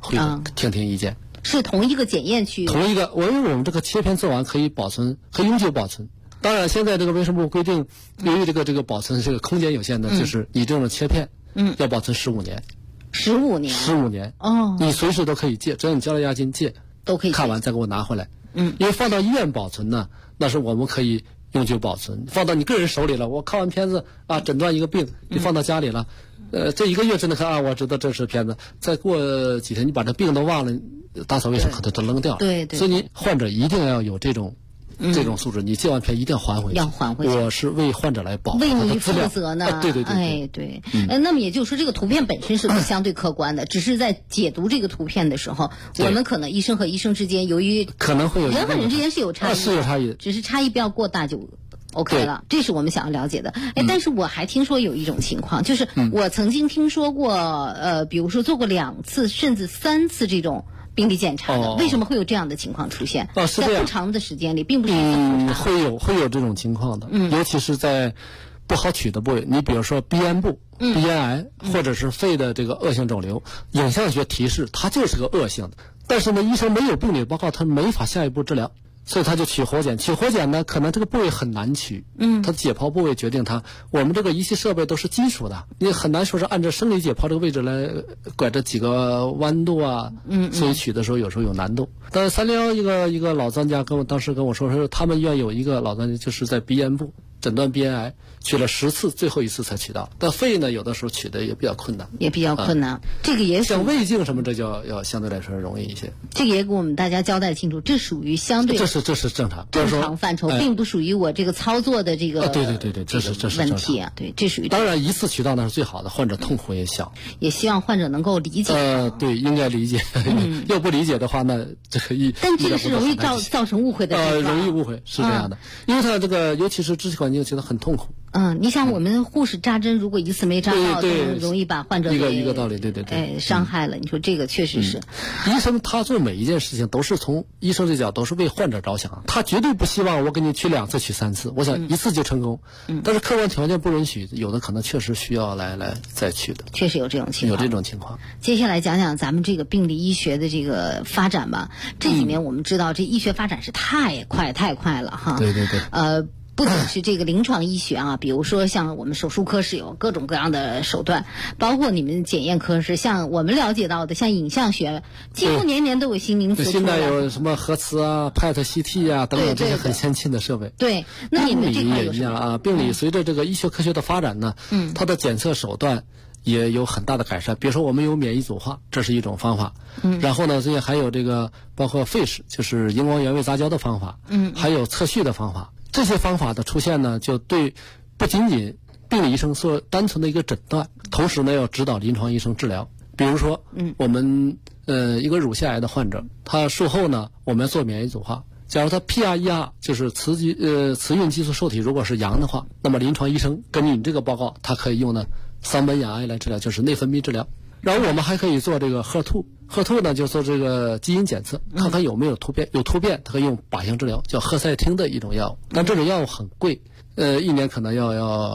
会听意见。 是同一个检验区？ 同一个，因为我们这个切片做完可以保存，可以永久保存。当然，现在这个卫生部规定，由于这个保存这个空间有限的，就是你这种切片，要保存15年。 15年 ？15年。 哦。 你随时都可以借，只要你交了押金借， 都可以看完再给我拿回来。因为放到医院保存呢，那是我们可以永久保存。放到你个人手里了，我看完片子啊，诊断一个病，你放到家里了，这1个月之内看啊，我知道这是片子，再过几天你把这病都忘了，打扫卫生可能都扔掉了。 对。 所以你患者一定要有这种素质，你借完片一定要还回去。 要还回去。 我是为患者来保护为你负责呢。 对。 哎，对。那么也就是说，这个图片本身是相对客观的，只是在解读这个图片的时候，我们可能医生和医生之间，由于可能会有人和人之间是有差异， 是有差异， 只是差异不要过大就 OK 了，这是我们想要了解的。但是我还听说有一种情况，就是我曾经听说过，比如说做过2次甚至3次这种病理检查的，为什么会有这样的情况出现？ 是这样， 在不长的时间里，并不是会有这种情况的，尤其是在不好取的部位，你比如说鼻咽部、鼻咽癌，或者是肺的这个恶性肿瘤，影像学提示它就是个恶性的，但是呢，医生没有病理报告，他没法下一步治疗。所以他就取活检，取活检呢，可能这个部位很难取，它的解剖部位决定它。我们这个仪器设备都是金属的，你很难说是按照生理解剖这个位置来拐这几个弯度啊，所以取的时候有时候有难度。但是311一个老专家当时跟我说他们医院有一个老专家就是在鼻咽部诊断鼻咽癌，取了10次，最后1次才取到。但肺呢，有的时候取的也比较困难， 这个也像胃镜什么，这就要相对来说容易一些。 这个也给我们大家交代清楚，这属于相对这是正常范畴，并不属于我这个操作的这个对，这是问题啊，对，这属于当然1次取到那是最好的，患者痛苦也小， 也希望患者能够理解。 对，应该理解。要不理解的话，那这个但这个是容易造成误会的， 容易误会是这样的，因为它这个尤其是支气管镜觉得很痛苦。 你想我们护士扎针，如果1次没扎到，就容易把患者一个道理，对， 伤害了。你说这个确实是。 医生他做每一件事情都是从医生这角都是为患者着想，他绝对不希望我给你取2次取3次，我想1次就成功。但是客观条件不允许，有的可能确实需要来再取的。 确实有这种情况。接下来讲讲咱们这个病理医学的这个发展吧。这几年我们知道，这医学发展是太快了哈。 对。 不仅是这个临床医学啊，比如说像我们手术科是有各种各样的手段，包括你们检验科是像我们了解到的，像影像学，几乎年年都有新名词出来。 现在有什么核磁啊、PET-CT 啊等等这些很先进的设备。 对，那你们这块也一样啊。病理随着这个医学科学的发展呢，它的检测手段也有很大的改善。比如说我们有免疫组化，这是一种方法。然后呢，这些还有这个包括费氏，就是荧光原位杂交的方法。还有测序的方法。这些方法的出现呢，就对不仅仅病理医生做单纯的一个诊断，同时呢要指导临床医生治疗。比如说，我们一个乳腺癌的患者，他术后呢，我们要做免疫组化。假如他 PR1R 就是雌孕激素受体如果是阳的话，那么临床医生根据你这个报告，他可以用呢桑本亚癌来治疗，就是内分泌治疗。然后我们还可以做这个HER2呢就做这个基因检测，看看有没有突变，有突变，它可以用靶向治疗，叫赫赛汀的一种药物，但这种药物很贵，1年可能要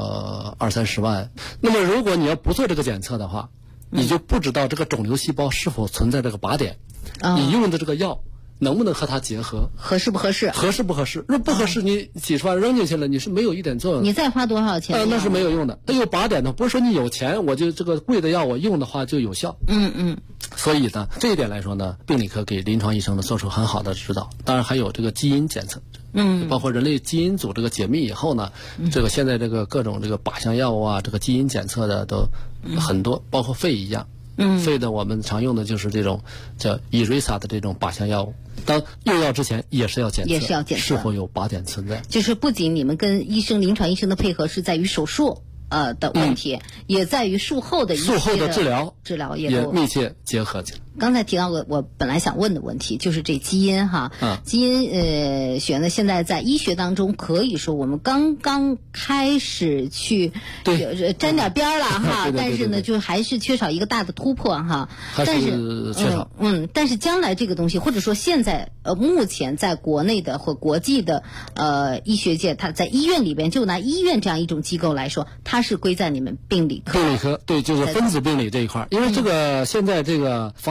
20-30万。那么如果你要不做这个检测的话，你就不知道这个肿瘤细胞是否存在这个靶点，你用的这个药能不能和它结合， 合适不合适？ 合适不合适？如果不合适，你几十万扔进去了，你是没有一点作用的。 你再花多少钱？ 那是没有用的。它有靶点的，不是说你有钱我就这个贵的药我用的话就有效。所以呢，这一点来说呢，病理科给临床医生呢做出很好的指导。当然还有这个基因检测，包括人类基因组这个解密以后呢，这个现在这个各种这个靶向药物啊，这个基因检测的都很多，包括肺一样。肺的我们常用的就是这种叫ERISA的这种靶向药物，当用药之前也是要检测是否有靶点存在。 就是不仅你们跟临床医生的配合是在于手术的问题，也在于术后的治疗也密切结合起来。 刚才提到我本来想问的问题，就是这基因哈，基因学呢，现在在医学当中可以说我们刚刚开始去沾点边了哈，但是呢，就还是缺少一个大的突破哈。 但是缺少， 但是将来这个东西，或者说现在目前在国内的或国际的医学界，它在医院里边，就拿医院这样一种机构来说，它是归在你们病理科。 对，就是分子病理这一块，因为这个现在这个发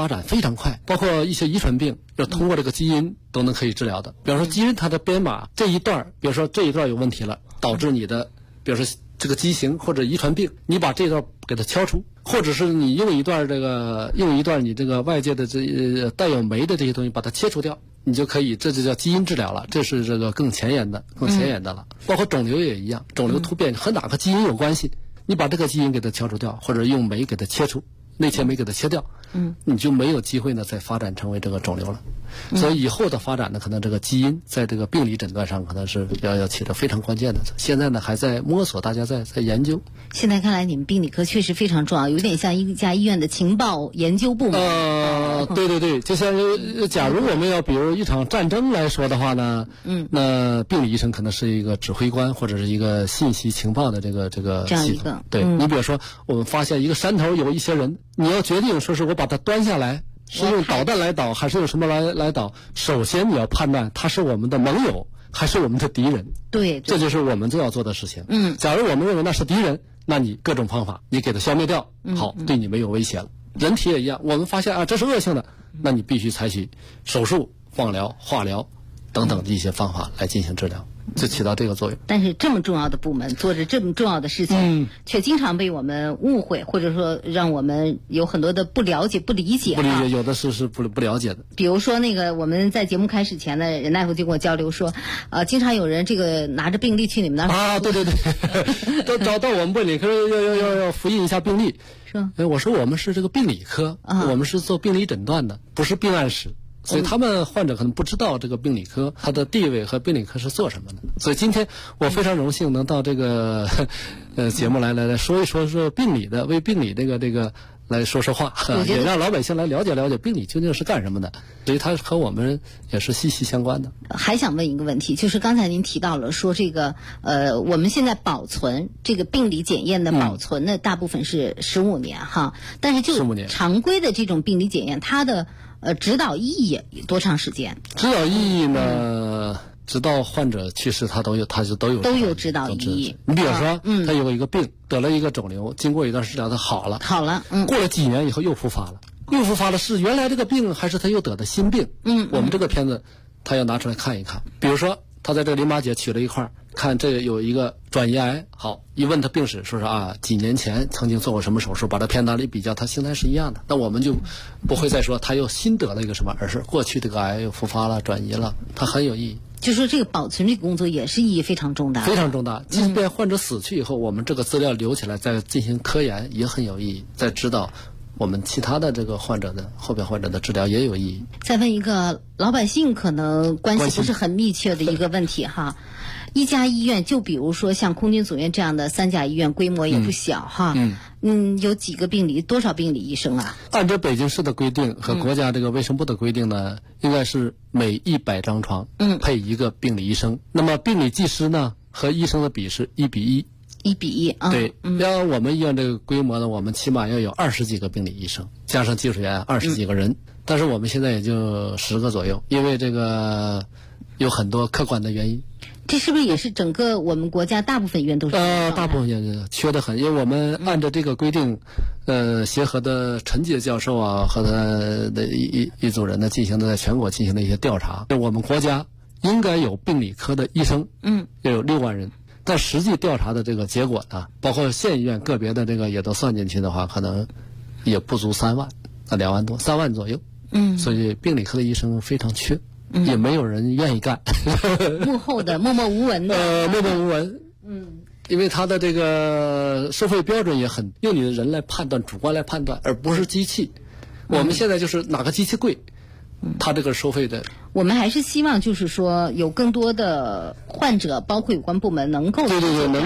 展非常快，包括一些遗传病，要通过这个基因都能可以治疗的。比方说基因它的编码这一段，比如说这一段有问题了，导致你的，比如说这个畸形或者遗传病，你把这一段给它敲除，或者是你用一段你这个外界的带有酶的这些东西把它切除掉，你就可以，这就叫基因治疗了，这是这个更前沿的了。包括肿瘤也一样，肿瘤突变和哪个基因有关系，你把这个基因给它敲除掉，或者用酶给它切除，内切酶给它切掉，你就没有机会呢再发展成为这个肿瘤了。所以以后的发展呢，可能这个基因在这个病理诊断上可能是要起着非常关键的。现在呢还在摸索，大家在研究。 现在看来你们病理科确实非常重要，有点像一家医院的情报研究部门。 对，就像假如我们要比如一场战争来说的话呢，那病理医生可能是一个指挥官或者是一个信息情报的这个这样一个。 对，你比如说我们发现一个山头有一些人，你要决定说是我把它端下来，是用导弹来导还是用什么来导，首先你要判断他是我们的盟友还是我们的敌人。 对， 这就是我们最要做的事情。假如我们认为那是敌人，那你各种方法你给它消灭掉，好，对你没有威胁了。人体也一样，我们发现这是恶性的，那你必须采取手术、放疗、化疗等等的一些方法来进行治疗，就起到这个作用。 但是这么重要的部门做着这么重要的事情，却经常被我们误会，或者说让我们有很多的不了解、不理解。 有的是不了解的。 比如说我们在节目开始前呢，任大夫就跟我交流说，经常有人拿着病历去你们那儿对，都找到我们病理科要复印一下病历。我说我们是这个病理科，我们是做病理诊断的，不是病案室。所以他们患者可能不知道这个病理科它的地位和病理科是做什么的。所以今天我非常荣幸能到这个节目来说一说是病理的，为病理这个来说话，也让老百姓来了解了解病理究竟是干什么的。所以它和我们也是息息相关的。 还想问一个问题，就是刚才您提到了说这个我们现在保存这个病理检验的保存呢，大部分是15年哈，但是就常规的这种病理检验，它的指导意义多长时间？ 指导意义呢，直到患者去世，它都有指导意义。你比如说，他有一个病，得了一个肿瘤，经过一段治疗，他好了，过了几年以后又复发了，是原来这个病还是他又得的新病？我们这个片子他要拿出来看一看。比如说，他在这个淋巴结取了一块，看这个有一个转移癌，好，一问他病史，说是几年前曾经做过什么手术，把它片拿来一比较，他现在是一样的。那我们就不会再说他又新得了一个什么，而是过去这个癌又复发了，转移了，它很有意义。 就说这个保存这个工作也是意义非常重大， 非常重大。即便患者死去以后，我们这个资料留起来再进行科研也很有意义，在指导我们其他的这个后边患者的治疗也有意义。 再问一个老百姓可能关系不是很密切的一个问题哈，一家医院就比如说像空军总院这样的3甲医院，规模也不小哈。有几个多少病理医生啊？ 按照北京市的规定和国家这个卫生部的规定呢，应该是每100张床配一个病理医生。那么病理技师呢和医生的比是1比1。1比1。对，要我们医院这个规模呢，我们起码要有20几个病理医生，加上技术员20几个人。但是我们现在也就10个左右，因为这个有很多客观的原因。 这是不是也是整个我们国家大部分医院都是大部分医院缺得很，因为我们按照这个规定，协和的陈杰教授和他的一组人呢在全国进行了一些调查，我们国家应该有病理科的医生，要有6万人，但实际调查的这个结果呢，包括县医院个别的这个也都算进去的话，可能也不足3万，2万多，3万左右。所以病理科的医生非常缺。也没有人愿意干， 幕后的默默无闻的， 默默无闻。因为他的这个收费标准也很用你的人来判断，主观来判断，而不是机器。我们现在就是哪个机器贵，他这个收费的。 我们还是希望就是说有更多的患者，包括有关部门能够能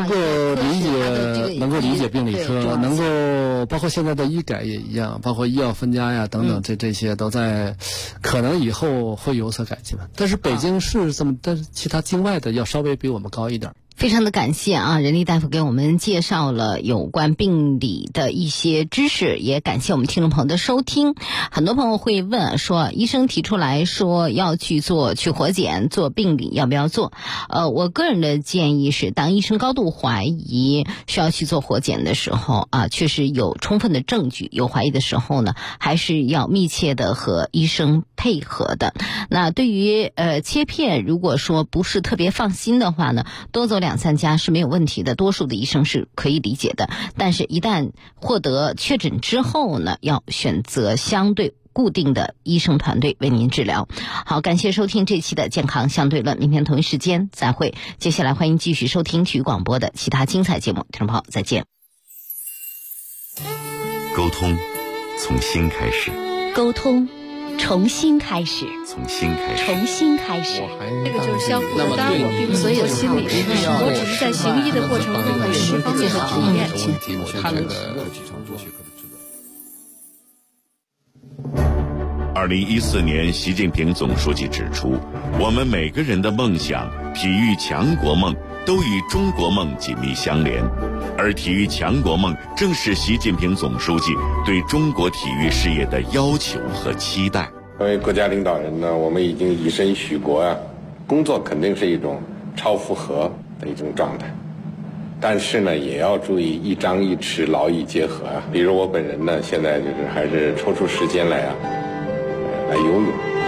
够理解病理科，能够包括现在的医改也一样，包括医药分家呀等等，这些都在可能以后会有所改进。但是北京市但是其他境外的要稍微比我们高一点。 非常的感谢啊，任丽大夫给我们介绍了有关病理的一些知识，也感谢我们听众朋友的收听。很多朋友会问说，医生提出来说要去做去活检做病理，要不要做？我个人的建议是，当医生高度怀疑需要去做活检的时候啊，确实有充分的证据，有怀疑的时候呢，还是要密切的和医生配合的。那对于切片，如果说不是特别放心的话呢，多走2-3家是没有问题的，多数的医生是可以理解的。但是一旦获得确诊之后呢，要选择相对固定的医生团队为您治疗。好，感谢收听这期的健康相对论，明天同一时间再会。接下来欢迎继续收听体育广播的其他精彩节目，听众朋友再见。 沟通从心开始， 沟通重新开始， 从心开始， 重新开始。 这个就是相互的，当然我并不是做心理师，我只是在行医的过程中的10方面的体验。 他那个2014年，习近平总书记指出，我们每个人的梦想、体育强国梦都与中国梦紧密相连，而体育强国梦正是习近平总书记对中国体育事业的要求和期待。 作为国家领导人呢，我们已经以身许国啊，工作肯定是一种超负荷的一种状态，但是呢，也要注意一张一弛，劳逸结合啊。比如我本人呢，现在就是还是抽出时间来游泳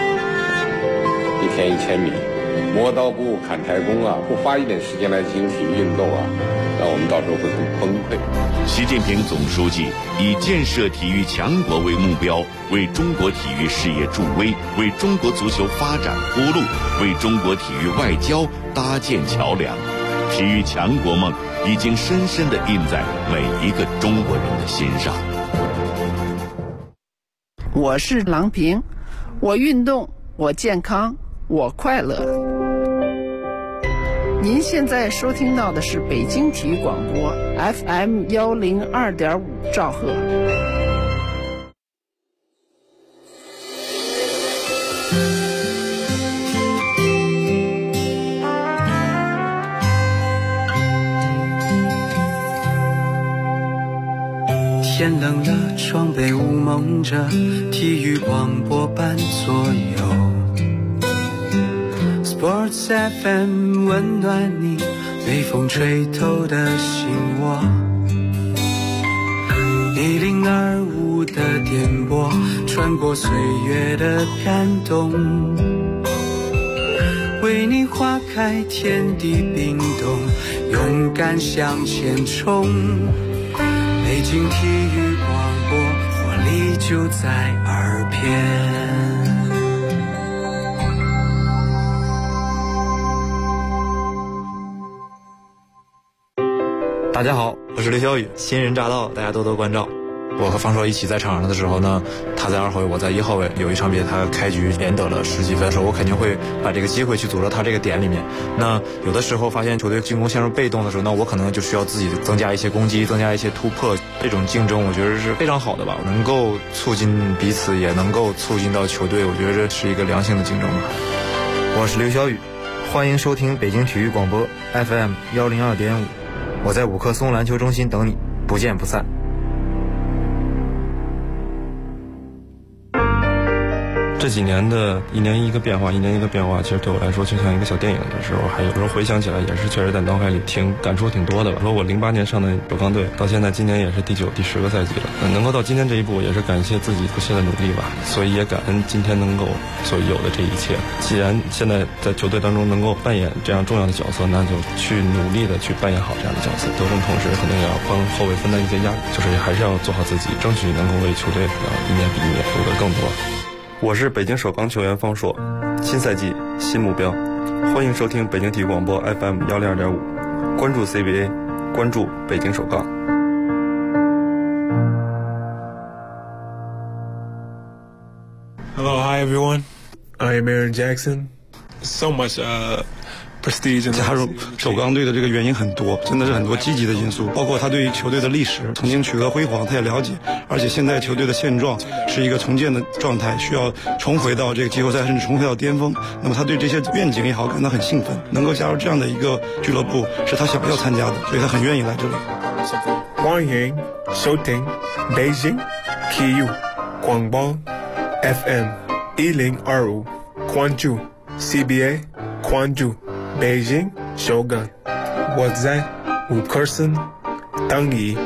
，1天1000米，磨刀不误砍柴工啊，不花一点时间来进行体育运动啊，那我们到时候会很崩溃。 习近平总书记以建设体育强国为目标，为中国体育事业助威，为中国足球发展铺路，为中国体育外交搭建桥梁。体育强国梦已经深深地印在每一个中国人的心上。 我是郎平，我运动，我健康，我快乐。您现在收听到的是北京体育广播 FM 102.5兆赫。 天冷了，窗被雾蒙着，体育广播伴左右。Sports FM 温暖你被风吹透的心窝。1025的电波穿过岁月的感动，为你划开天地冰冻，勇敢向前冲。北京体育广播，活力就在耳边。 大家好，我是刘小雨，新人乍到，大家多多关照。我和方硕一起在场上的时候呢，他在2号位，我在1号位。有一场比赛，他开局连得了10几分的时候，我肯定会把这个机会去组织他这个点里面。那有的时候发现球队进攻陷入被动的时候，那我可能就需要自己增加一些攻击，增加一些突破。这种竞争，我觉得是非常好的吧，能够促进彼此，也能够促进到球队。我觉得这是一个良性的竞争吧。 我是刘小雨，欢迎收听北京体育广播 FM 102.5。我在五棵松篮球中心等你，不见不散。 这几年的一年一个变化，其实对我来说就像一个小电影的时候，还有时候回想起来也是确实在脑海里感触挺多的吧。说我08年上的首钢队，到现在今年也是第9、第10个赛季了，能够到今天这一步，也是感谢自己不懈的努力吧。所以也感恩今天能够所有的这一切。既然现在在球队当中能够扮演这样重要的角色，那就去努力的去扮演好这样的角色。得分同时可能也要帮后卫分担一些压力，就是还是要做好自己，争取能够为球队一年比一年夺得更多。我是北京首钢球员方硕，新赛季新目标，欢迎收听北京体育广播 FM 102.5，关注 CBA， 关注北京首钢。 Hello, hi everyone. I am Aaron Jackson. So much 加入首钢队的这个原因很多，真的是很多积极的因素，包括他对于球队的历史曾经取得辉煌，他也了解，而且现在球队的现状是一个重建的状态，需要重回到这个季后赛，甚至重回到巅峰。那么他对这些愿景也好感到很兴奋，能够加入这样的一个俱乐部是他想要参加的，所以他很愿意来这里。 欢迎收听北京体育广播 FM 1025，关注 CBA， 关注北京首钢，我在五棵松等你。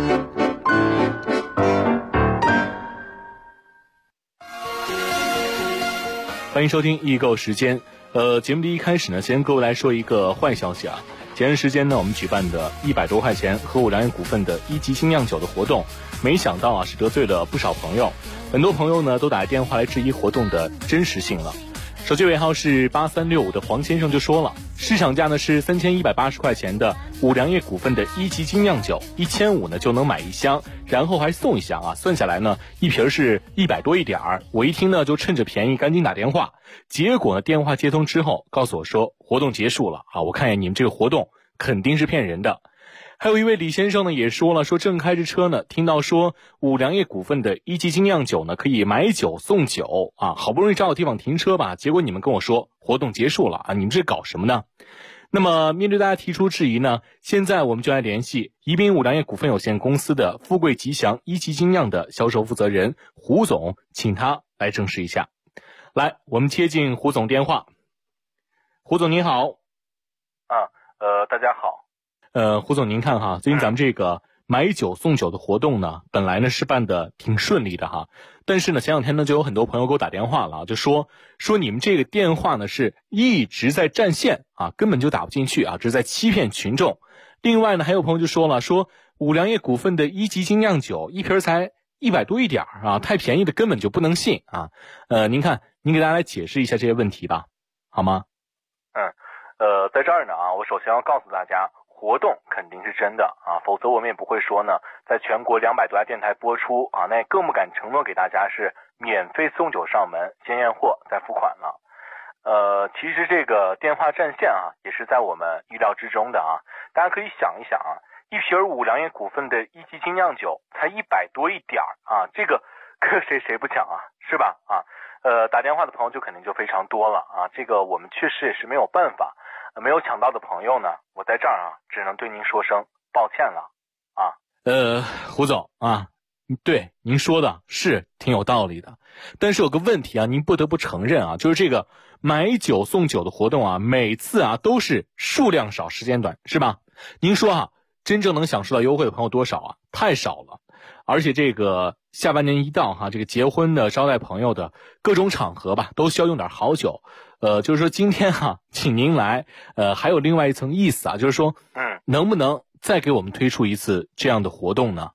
欢迎收听易购时间。节目的一开始呢，先跟各位来说一个坏消息啊。前段时间呢，我们举办的100多块钱和五粮液股份的1级精酿酒的活动，没想到啊是得罪了不少朋友，很多朋友呢都打电话来质疑活动的真实性了。手机尾号是8365的黄先生就说了，市场价呢是3180块钱的五粮液股份的1级精酿酒，1500呢就能买1箱，然后还送1箱啊，算下来呢一瓶是100多一点儿。我一听呢就趁着便宜赶紧打电话，结果呢电话接通之后告诉我说活动结束了啊，我看见你们这个活动肯定是骗人的。还有一位李先生呢也说了，说正开着车呢，听到说五粮液股份的1级精酿酒呢可以买酒送酒啊，好不容易找个地方停车吧，结果你们跟我说活动结束了啊，你们这搞什么呢？那么面对大家提出质疑呢，现在我们就来联系宜宾五粮液股份有限公司的富贵吉祥1级精酿的销售负责人胡总，请他来证实一下。来，我们接进胡总电话。胡总您好。 大家好。 胡总您看哈，最近咱们这个买酒送酒的活动呢，本来呢是办的挺顺利的哈，但是呢前两天呢就有很多朋友给我打电话了，就说你们这个电话呢是一直在占线啊，根本就打不进去啊，这是在欺骗群众。另外呢还有朋友就说了，说五粮液股份的1级精酿酒一瓶才100多一点啊，太便宜的根本就不能信啊。您看您给大家来解释一下这些问题吧，好吗？ 在这儿呢啊，我首先要告诉大家，活动肯定是真的啊，否则我们也不会说呢，在全国200多家电台播出啊，那也更不敢承诺给大家是免费送酒上门，先验货再付款了。其实这个电话占线啊，也是在我们意料之中的啊。大家可以想一想啊，一瓶五粮液股份的1级精酿酒才100多一点啊，这个谁不抢啊，是吧？啊，打电话的朋友就肯定就非常多了啊，这个我们确实也是没有办法。没有抢到的朋友呢，我在这儿啊，只能对您说声抱歉了啊。 胡总啊，对您说的是挺有道理的，但是有个问题啊，您不得不承认啊，就是这个买酒送酒的活动啊，每次啊都是数量少时间短，是吧？您说啊，真正能享受到优惠的朋友多少啊？太少了。而且这个下半年一到哈，这个结婚的、招待朋友的各种场合吧，都需要用点好酒。就是说今天哈，请您来，还有另外一层意思啊，就是说，能不能再给我们推出一次这样的活动呢？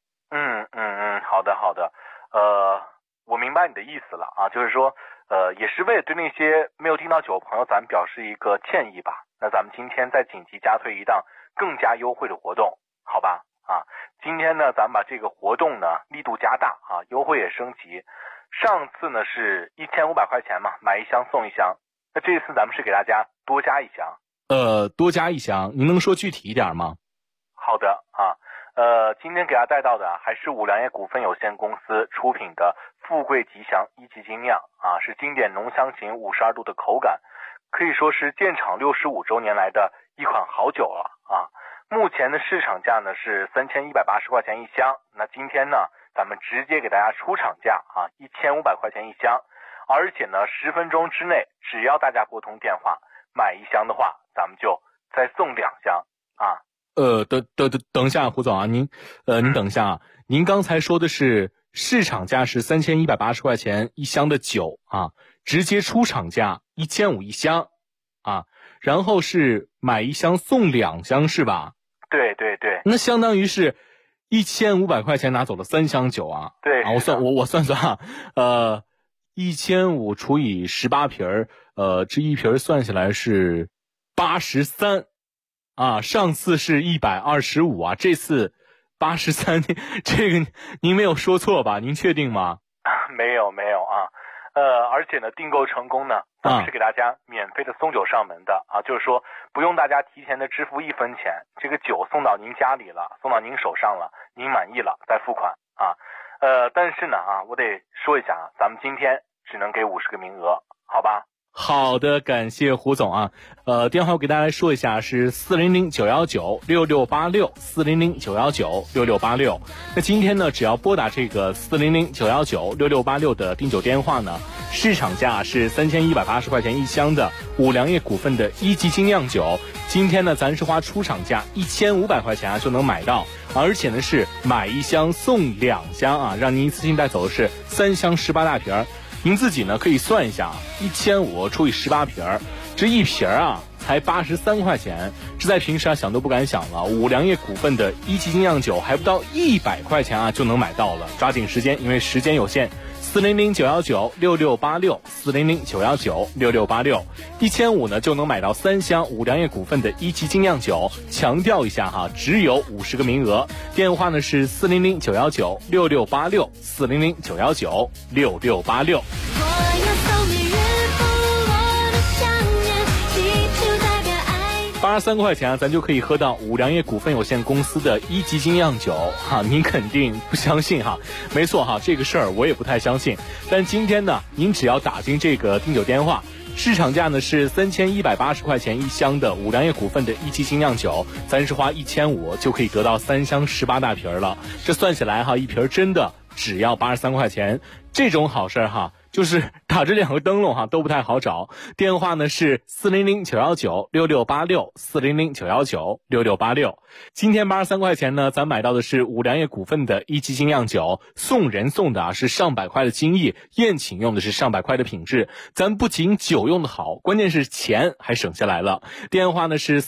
好的，我明白你的意思了啊，就是说，也是为了对那些没有订到酒的朋友，咱们表示一个歉意吧。那咱们今天再紧急加推一档更加优惠的活动，好吧？啊，今天呢，咱们把这个活动呢力度加大啊，优惠也升级。上次呢是1500块钱嘛，买1箱送1箱。那这次咱们是给大家多加1箱。 多加1箱，您能说具体一点吗？ 好的啊，今天给大家带到的还是五粮液股份有限公司出品的富贵吉祥1级精酿啊，是经典浓香型52度的口感，可以说是建厂65周年来的一款好酒了啊。目前的市场价呢是3180块钱1箱，那今天呢咱们直接给大家出厂价啊，1500块钱1箱，而且呢10分钟之内，只要大家拨通电话买1箱的话，咱们就再送2箱啊。 等一下，胡总啊，您等一下啊，您刚才说的是市场价是3180块钱1箱的酒啊，直接出厂价1500一箱啊，然后是买1箱送2箱是吧？ 对， 那相当于是1500块钱拿走了3箱酒啊。 对啊，我算啊，1500除以18瓶这一瓶算下来是83啊，上次是125啊，这次83，这个您没有说错吧？您确定吗？ 没有啊， 而且呢，订购成功呢，咱们是给大家免费的送酒上门的啊，就是说不用大家提前的支付1分钱，这个酒送到您家里了，送到您手上了，您满意了再付款啊。但是呢我得说一下啊，咱们今天只能给50个名额，好吧？ 好的，感谢胡总啊。电话我给大家说一下是400-919-6686，400-919-6686。那今天呢，只要拨打这个400-919-6686的订酒电话呢，市场价是3180块钱一箱的五粮液股份的1级精酿酒，今天呢，咱是花出厂价1500块钱就能买到，而且呢是买1箱送2箱啊，让您一次性带走的是3箱18大瓶。您自己呢可以算一下，1500除以18瓶，这一瓶才83块钱，这在平时想都不敢想了。五粮液股份的1级精酿酒还不到100块钱就能买到了，抓紧时间，因为时间有限。400-919-6686，400-919-6686，1500呢就能买到3箱五粮液股份的1级精酿酒。强调一下只有50个名额。电话呢是400-919-6686，400-919-6686。83块钱咱就可以喝到五粮液股份有限公司的1级精酿酒您肯定不相信没错这个事儿我也不太相信。但今天呢，您只要打进这个订酒电话，市场价呢是3180块钱一箱的五粮液股份的1级精酿酒，咱是花1500就可以得到3箱18大瓶了。这算起来一瓶真的只要83块钱，这种好事就是打着2个灯笼都不太好找。电话呢是400-919-6686，400-919-6686。今天83块钱呢，咱买到的是五粮液股份的1级精酿酒，送人送的是上百块的精益，宴请用的是上百块的品质。咱不仅酒用的好，关键是钱还省下来了。电话呢是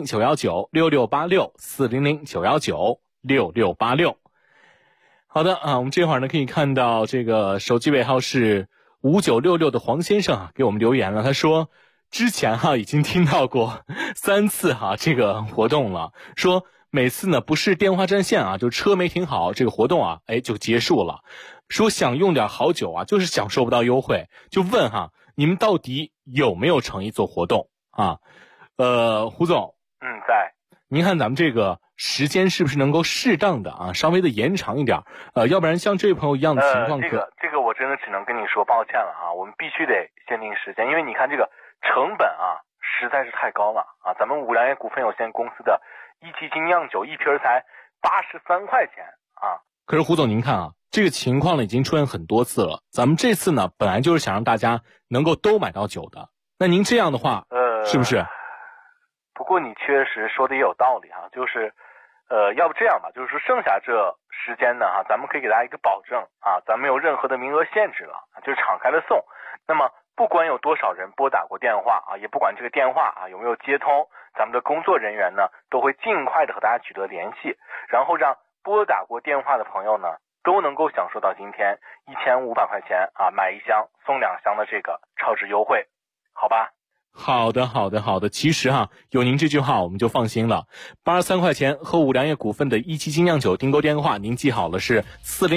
400-919-6686，400-919-6686。好的我们这会儿呢可以看到这个手机尾号是5966的黄先生给我们留言了，他说之前已经听到过3次这个活动了，说每次呢不是电话占线就车没停好，这个活动就结束了，说想用点好酒就是享受不到优惠，就问你们到底有没有诚意做活动胡总在。 您看咱们这个时间是不是能够适当的稍微的延长一点要不然像这位朋友一样的情况这个我真的只能跟你说抱歉了我们必须得限定时间，因为你看这个成本实在是太高了咱们五粮液股份有限公司的1级精酿酒一瓶才83块钱可是胡总您看这个情况呢已经出现很多次了，咱们这次呢本来就是想让大家能够都买到酒的，那您这样的话是不是？ 不过你确实说的也有道理就是要不这样吧，就是说剩下这时间呢咱们可以给大家一个保证咱没有任何的名额限制了，就是敞开的送。那么不管有多少人拨打过电话也不管这个电话有没有接通，咱们的工作人员呢都会尽快的和大家取得联系，然后让拨打过电话的朋友呢都能够享受到今天1500块钱买1箱送2箱的这个超值优惠，好吧？ 好的，其实有您这句话我们就放心了。83块钱和五粮液股份的1级精酿酒订购电话您记好了，是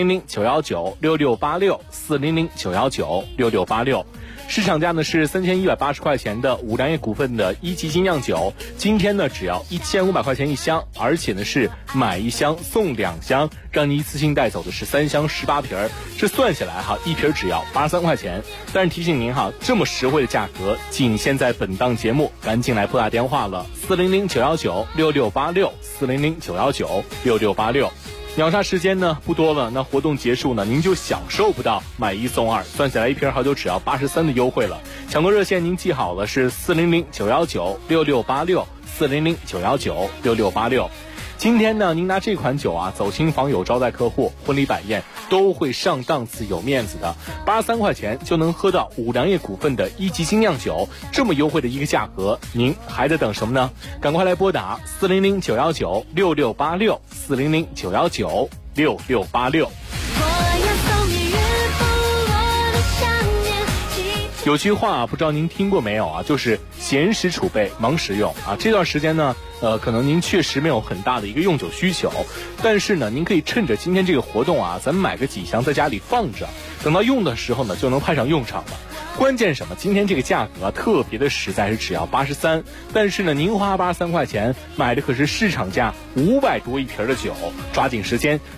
400-919-6686，400-919-6686。市场价呢是3180块钱的五粮液股份的1级精酿酒，今天呢只要1500块钱一箱，而且呢是买1箱送2箱，让你一次性带走的是3箱18瓶，这算下来一瓶只要83块钱。但是提醒您这么实惠的价格仅限在本档节目，赶紧来拨打电话了，400-919-6686，400-919-6686。秒杀时间呢不多了，那活动结束呢您就享受不到买1送2，算下来一瓶好酒只要83的优惠了。抢购热线您记好了，是400-919-6686，400-919-6686。今天呢您拿这款酒走亲访友、招待客户、婚礼摆宴都会上档次有面子的，83块钱就能喝到五粮液股份的1级精酿酒，这么优惠的一个价格，您还在等什么呢？赶快来拨打400-919-6686，400-919-6686。 有句话不知道您听过没有啊，就是闲时储备，忙时用啊。这段时间呢，可能您确实没有很大的一个用酒需求，但是呢，您可以趁着今天这个活动啊，咱们买个几箱在家里放着，等到用的时候呢，就能派上用场了。关键什么？今天这个价格啊，特别的实在，是只要83，但是呢，您花83块钱买的可是市场价500多一瓶的酒，抓紧时间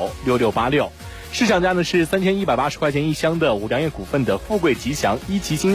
，400-919-6686，400-919-6686。市场价呢是3180块钱一箱的五粮液股份的富贵吉祥一级精酿